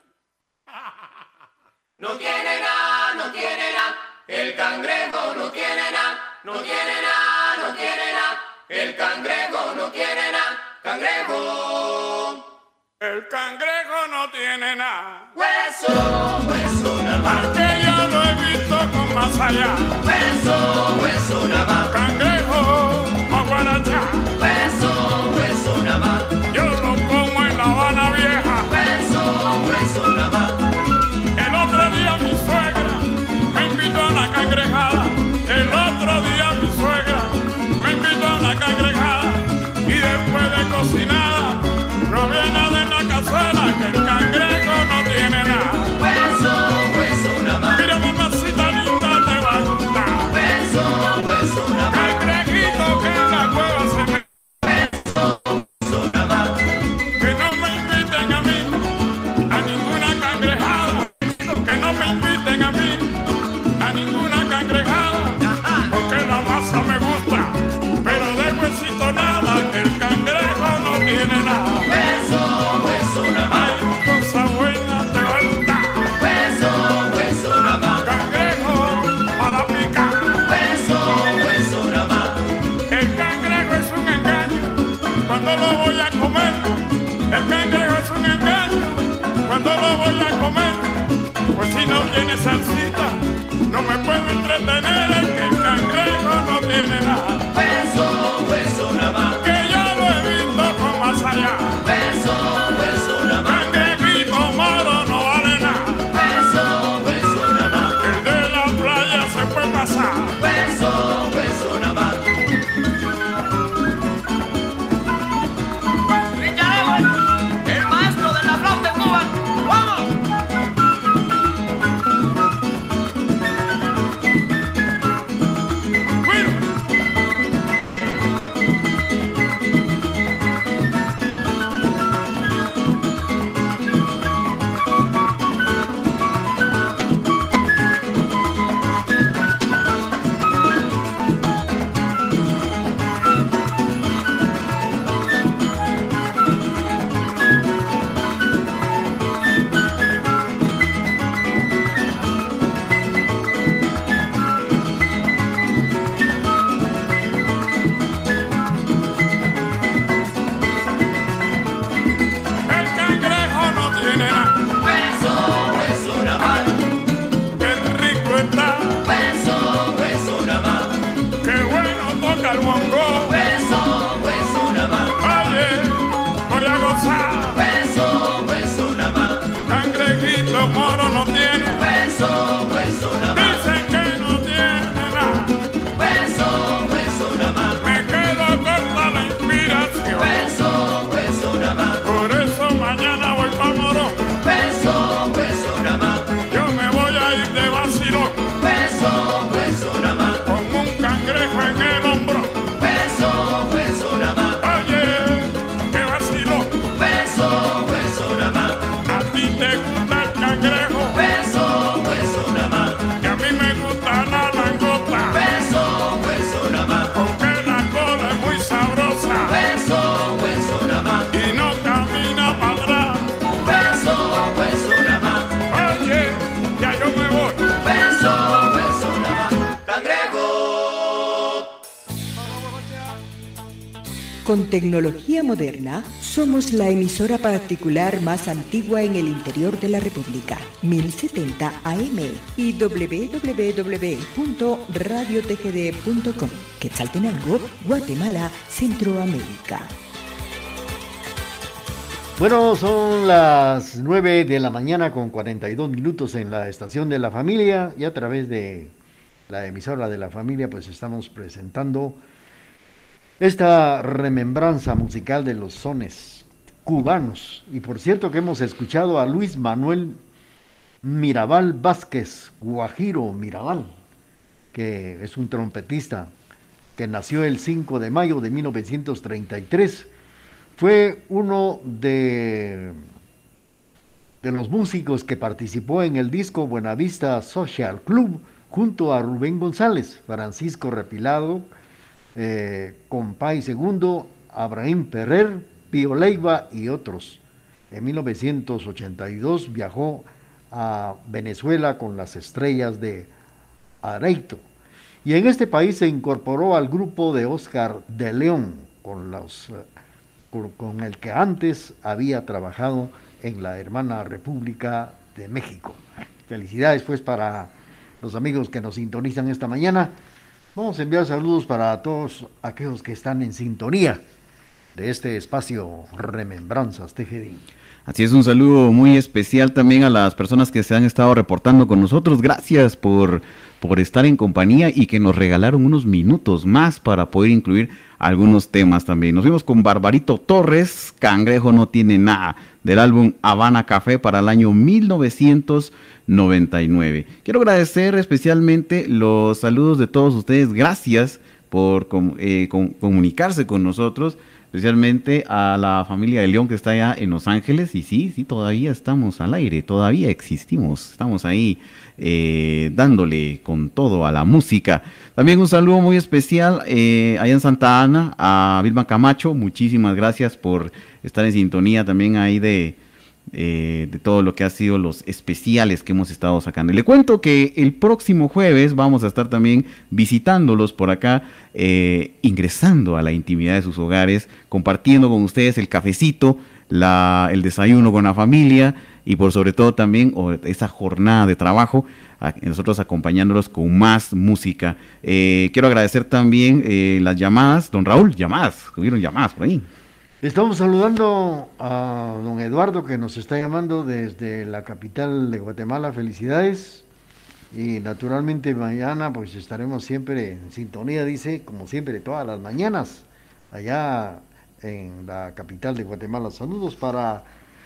No tiene nada, no tiene nada, el cangrejo no tiene nada, no tiene nada, no tiene nada, el cangrejo no tiene nada, cangrejo. El cangrejo no tiene nada. Hueso, hueso nada más. Que yo lo he visto con más allá. Hueso, hueso nada más. Cangrejo, guaracha. Hueso, hueso nada más. Yo lo como en La Habana Vieja. Hueso, hueso nada más. El otro día mi suegra me invitó a una cangrejada. El otro día mi suegra me invitó a una cangrejada. Y después de cocinada, no había nada en la cazuela, que el cangrejo no tiene nada. Hueso, hueso nada más. Mira, mamacita linda, te va a gustar. Hueso, hueso nada más. Cangrejito que en la cueva se me... Hueso, hueso nada más. Que no me inviten a mí a ninguna cangrejada. Que no me inviten a mí a ninguna cangrejada. Porque la masa me gusta, pero de huesito nada, que el cangrejo no tiene nada. Hueso, hueso nada más. Ay, cosa buena te va a gustar. Hueso, hueso nada más. Cangrejo para picar. Hueso, hueso nada más. El cangrejo es un engaño cuando lo voy a comer. El cangrejo es un engaño cuando lo voy a comer. Pues si no tiene salsita, no me puedo entretener. Es que el cangrejo no tiene nada. Hueso, hueso nada más. Que yo lo he visto con más allá. Hueso, hueso nada más. Cangrejito moro no vale nada. Hueso, hueso nada más. El de la playa se puede pasar. Hueso, hueso nada más. El maestro de la flauta en Cuba. ¡Vamos! El cangrejo no tiene nada. Hueso, hueso nada más. Qué rico está. Hueso, hueso nada más. Qué bueno toca el bongo. Hueso, hueso nada más. Oye, voy a gozar. Hueso, hueso nada más. Cangrejito moro no tiene. Hueso, hueso nada más. Dicen que no tiene nada. Hueso, hueso nada más. Me quedo corta la inspiración. Hueso, hueso nada más. Por eso mañana voy pa' Morón. Hueso, hueso nada más. Yo me voy a ir de vacilón. Hueso, hueso nada más. Con un cangrejo en el hombro. Hueso, hueso nada más. Oye, qué vacilón. Hueso, hueso nada más. A ti te gusta el cangrejo. Hueso, hueso nada más. Y a mí me gusta la langota. Hueso, hueso nada más. Porque la cola es muy sabrosa. Hueso, hueso nada más. Y no camina para atrás. Hueso, hueso nada más. Oye, ya yo me voy. Hueso, hueso nada más. Cangrejo. Con tecnología moderna, somos la emisora particular más antigua en el interior de la República, 1070 AM y www.radiotgd.com, Quetzaltenango, Guatemala, Centroamérica. Bueno, son las 9 de la mañana con 42 minutos en la estación de la familia y a través de la emisora de la familia pues estamos presentando esta remembranza musical de los sones cubanos. Y por cierto que hemos escuchado a Luis Manuel Mirabal Vázquez, Guajiro Mirabal, que es un trompetista que nació el 5 de mayo de 1933. Fue uno de de los músicos que participó en el disco Buenavista Social Club junto a Rubén González, Francisco Repilado, Compay Segundo, Abraham Ferrer, Pío Leiva y otros. En 1982 viajó a Venezuela con las Estrellas de Areito. Y en este país se incorporó al grupo de Oscar de León, con el que antes había trabajado en la hermana República de México. Felicidades pues para los amigos que nos sintonizan esta mañana. Vamos a enviar saludos para todos aquellos que están en sintonía de este espacio Remembranzas TGD. Así es, un saludo muy especial también a las personas que se han estado reportando con nosotros. Gracias por estar en compañía y que nos regalaron unos minutos más para poder incluir algunos temas también. Nos vimos con Barbarito Torres, Cangrejo no tiene nada, del álbum Habana Café para el año 1999. Quiero agradecer especialmente los saludos de todos ustedes. Gracias por comunicarse con nosotros, especialmente a la familia de León que está allá en Los Ángeles. Y sí, todavía estamos al aire, todavía existimos, estamos ahí dándole con todo a la música. También un saludo muy especial allá en Santa Ana a Vilma Camacho. Muchísimas gracias por estar en sintonía también ahí de todo lo que ha sido los especiales que hemos estado sacando. Y le cuento que el próximo jueves vamos a estar también visitándolos por acá, ingresando a la intimidad de sus hogares, compartiendo con ustedes el cafecito, el desayuno con la familia y por sobre todo también esa jornada de trabajo, nosotros acompañándolos con más música. Quiero agradecer también las llamadas. Don Raúl, hubieron llamadas por ahí. Estamos saludando a don Eduardo que nos está llamando desde la capital de Guatemala. Felicidades. Y naturalmente mañana pues estaremos siempre en sintonía, dice, como siempre, todas las mañanas, allá en la capital de Guatemala. Saludos para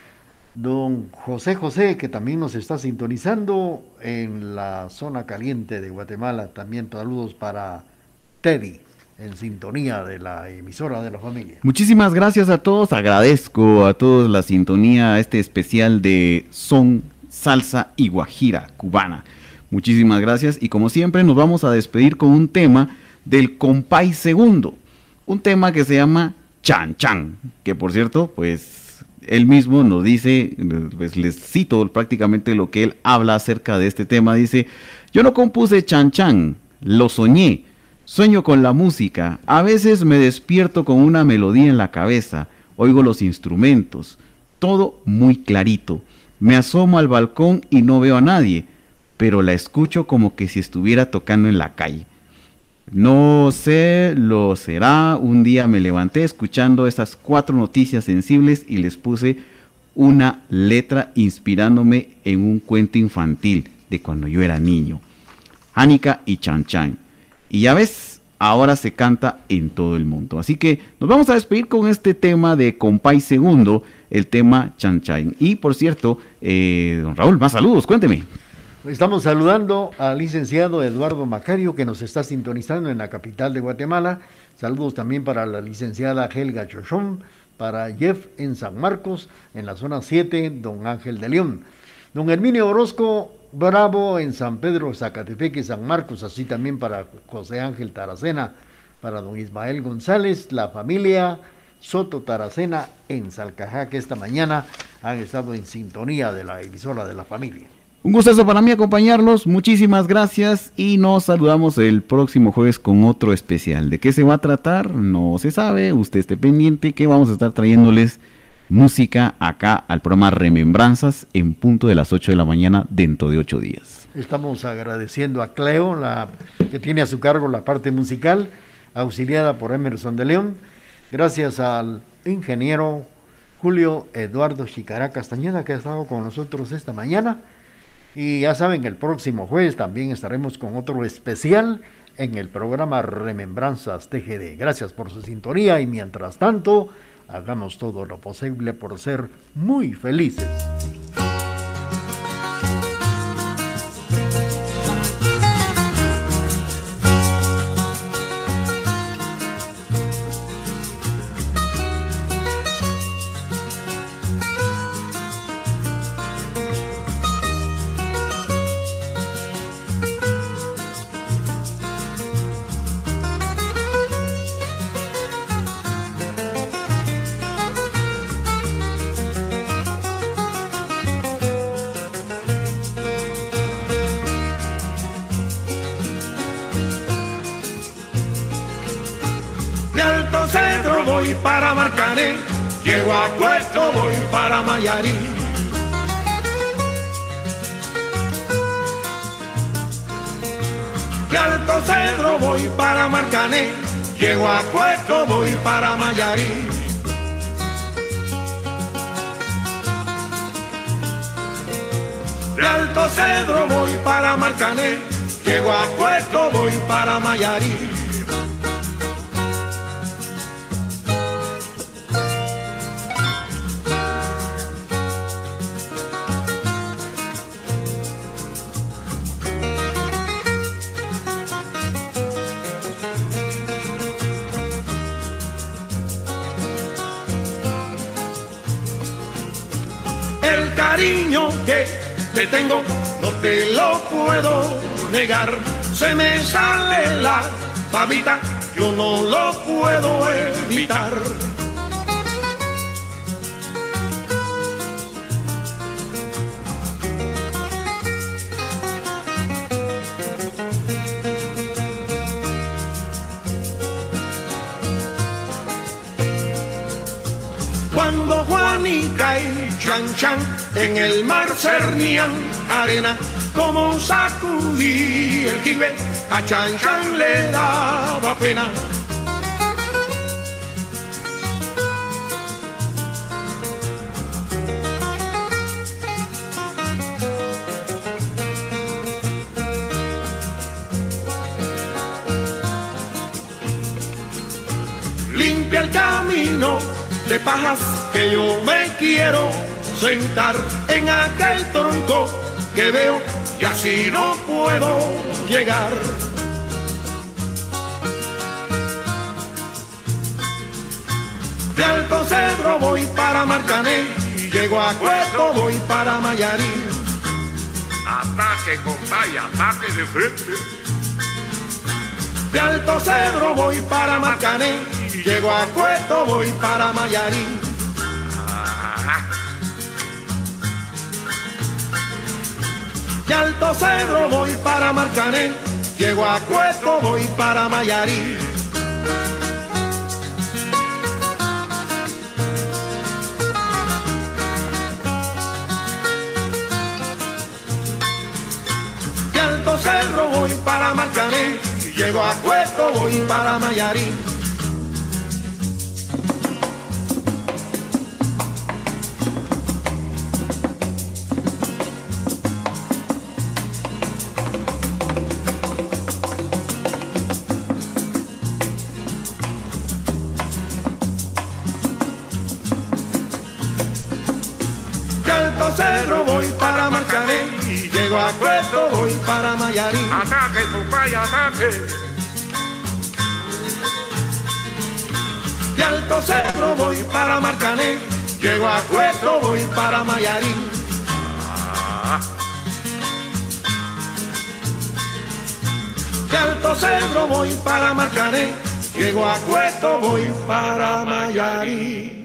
don José, que también nos está sintonizando en la zona caliente de Guatemala. También saludos para Teddy, en sintonía de la emisora de la familia. Muchísimas gracias a todos, agradezco a todos la sintonía a este especial de son, salsa y guajira cubana. Muchísimas gracias y como siempre nos vamos a despedir con un tema del Compay Segundo, un tema que se llama Chan Chan, que por cierto, pues él mismo nos dice, pues les cito prácticamente lo que él habla acerca de este tema, dice: yo no compuse Chan Chan, lo soñé. Sueño con la música, a veces me despierto con una melodía en la cabeza, oigo los instrumentos, todo muy clarito. Me asomo al balcón y no veo a nadie, pero la escucho como que si estuviera tocando en la calle. No sé, lo será, un día me levanté escuchando esas 4 noticias sensibles y les puse una letra inspirándome en un cuento infantil de cuando yo era niño. Ánica y Chan Chan. Y ya ves, ahora se canta en todo el mundo. Así que nos vamos a despedir con este tema de Compay Segundo, el tema Chan Chan. Y por cierto, don Raúl, más saludos, cuénteme. Estamos saludando al licenciado Eduardo Macario, que nos está sintonizando en la capital de Guatemala. Saludos también para la licenciada Helga Chochón, para Jeff en San Marcos, en la zona 7, don Ángel de León. Don Herminio Orozco Bravo en San Pedro, Zacatepeque, San Marcos, así también para José Ángel Taracena, para don Ismael González, la familia Soto Taracena en Salcajá, que esta mañana han estado en sintonía de la emisora de la familia. Un gustazo para mí acompañarlos, muchísimas gracias y nos saludamos el próximo jueves con otro especial. ¿De qué se va a tratar? No se sabe, usted esté pendiente que vamos a estar trayéndoles música acá al programa Remembranzas en punto de las 8 de la mañana dentro de 8 días. Estamos agradeciendo a Cleo, que tiene a su cargo la parte musical, auxiliada por Emerson de León. Gracias al ingeniero Julio Eduardo Chicará Castañeda, que ha estado con nosotros esta mañana. Y ya saben, el próximo jueves también estaremos con otro especial en el programa Remembranzas TGD. Gracias por su sintonía y mientras tanto, hagamos todo lo posible por ser muy felices. voy para Marcané, llego a Puerto, voy para Mayarí. De Alto Cedro voy para Marcané, llego a Puerto, voy para Mayarí. De Alto Cedro voy para Marcané, llego a Puerto, voy para Mayarí. El cariño que te tengo no te lo puedo negar, se me sale la babita, yo no lo puedo evitar. Cuando Juanica y Chan Chan en el mar cernían arena, como sacudí el jibe, a Chan Chan le daba pena. Limpia el camino de pajas que yo me quiero sentar en aquel tronco que veo y así no puedo llegar. De Alto Cedro voy para Marcané, llego a Puerto, voy para Mayarí. Ataque, compadre, ataque de frente. De Alto Cedro voy para Marcané, llego a Puerto, voy para Mayarí. De Alto Cedro voy para Marcané, llego a Puerto, voy para Mayarí. De Alto Cedro voy para Marcané, llego a Puerto, voy para Mayarí. De Alto Cedro voy para Marcané, llego a Puerto, voy para Mayarí. Ataque, compadre, ataque. De Alto Cedro voy para Marcané, llego a Puerto, voy para Mayarí. De Alto Cedro voy para Marcané, llego a Puerto, voy para Mayarí.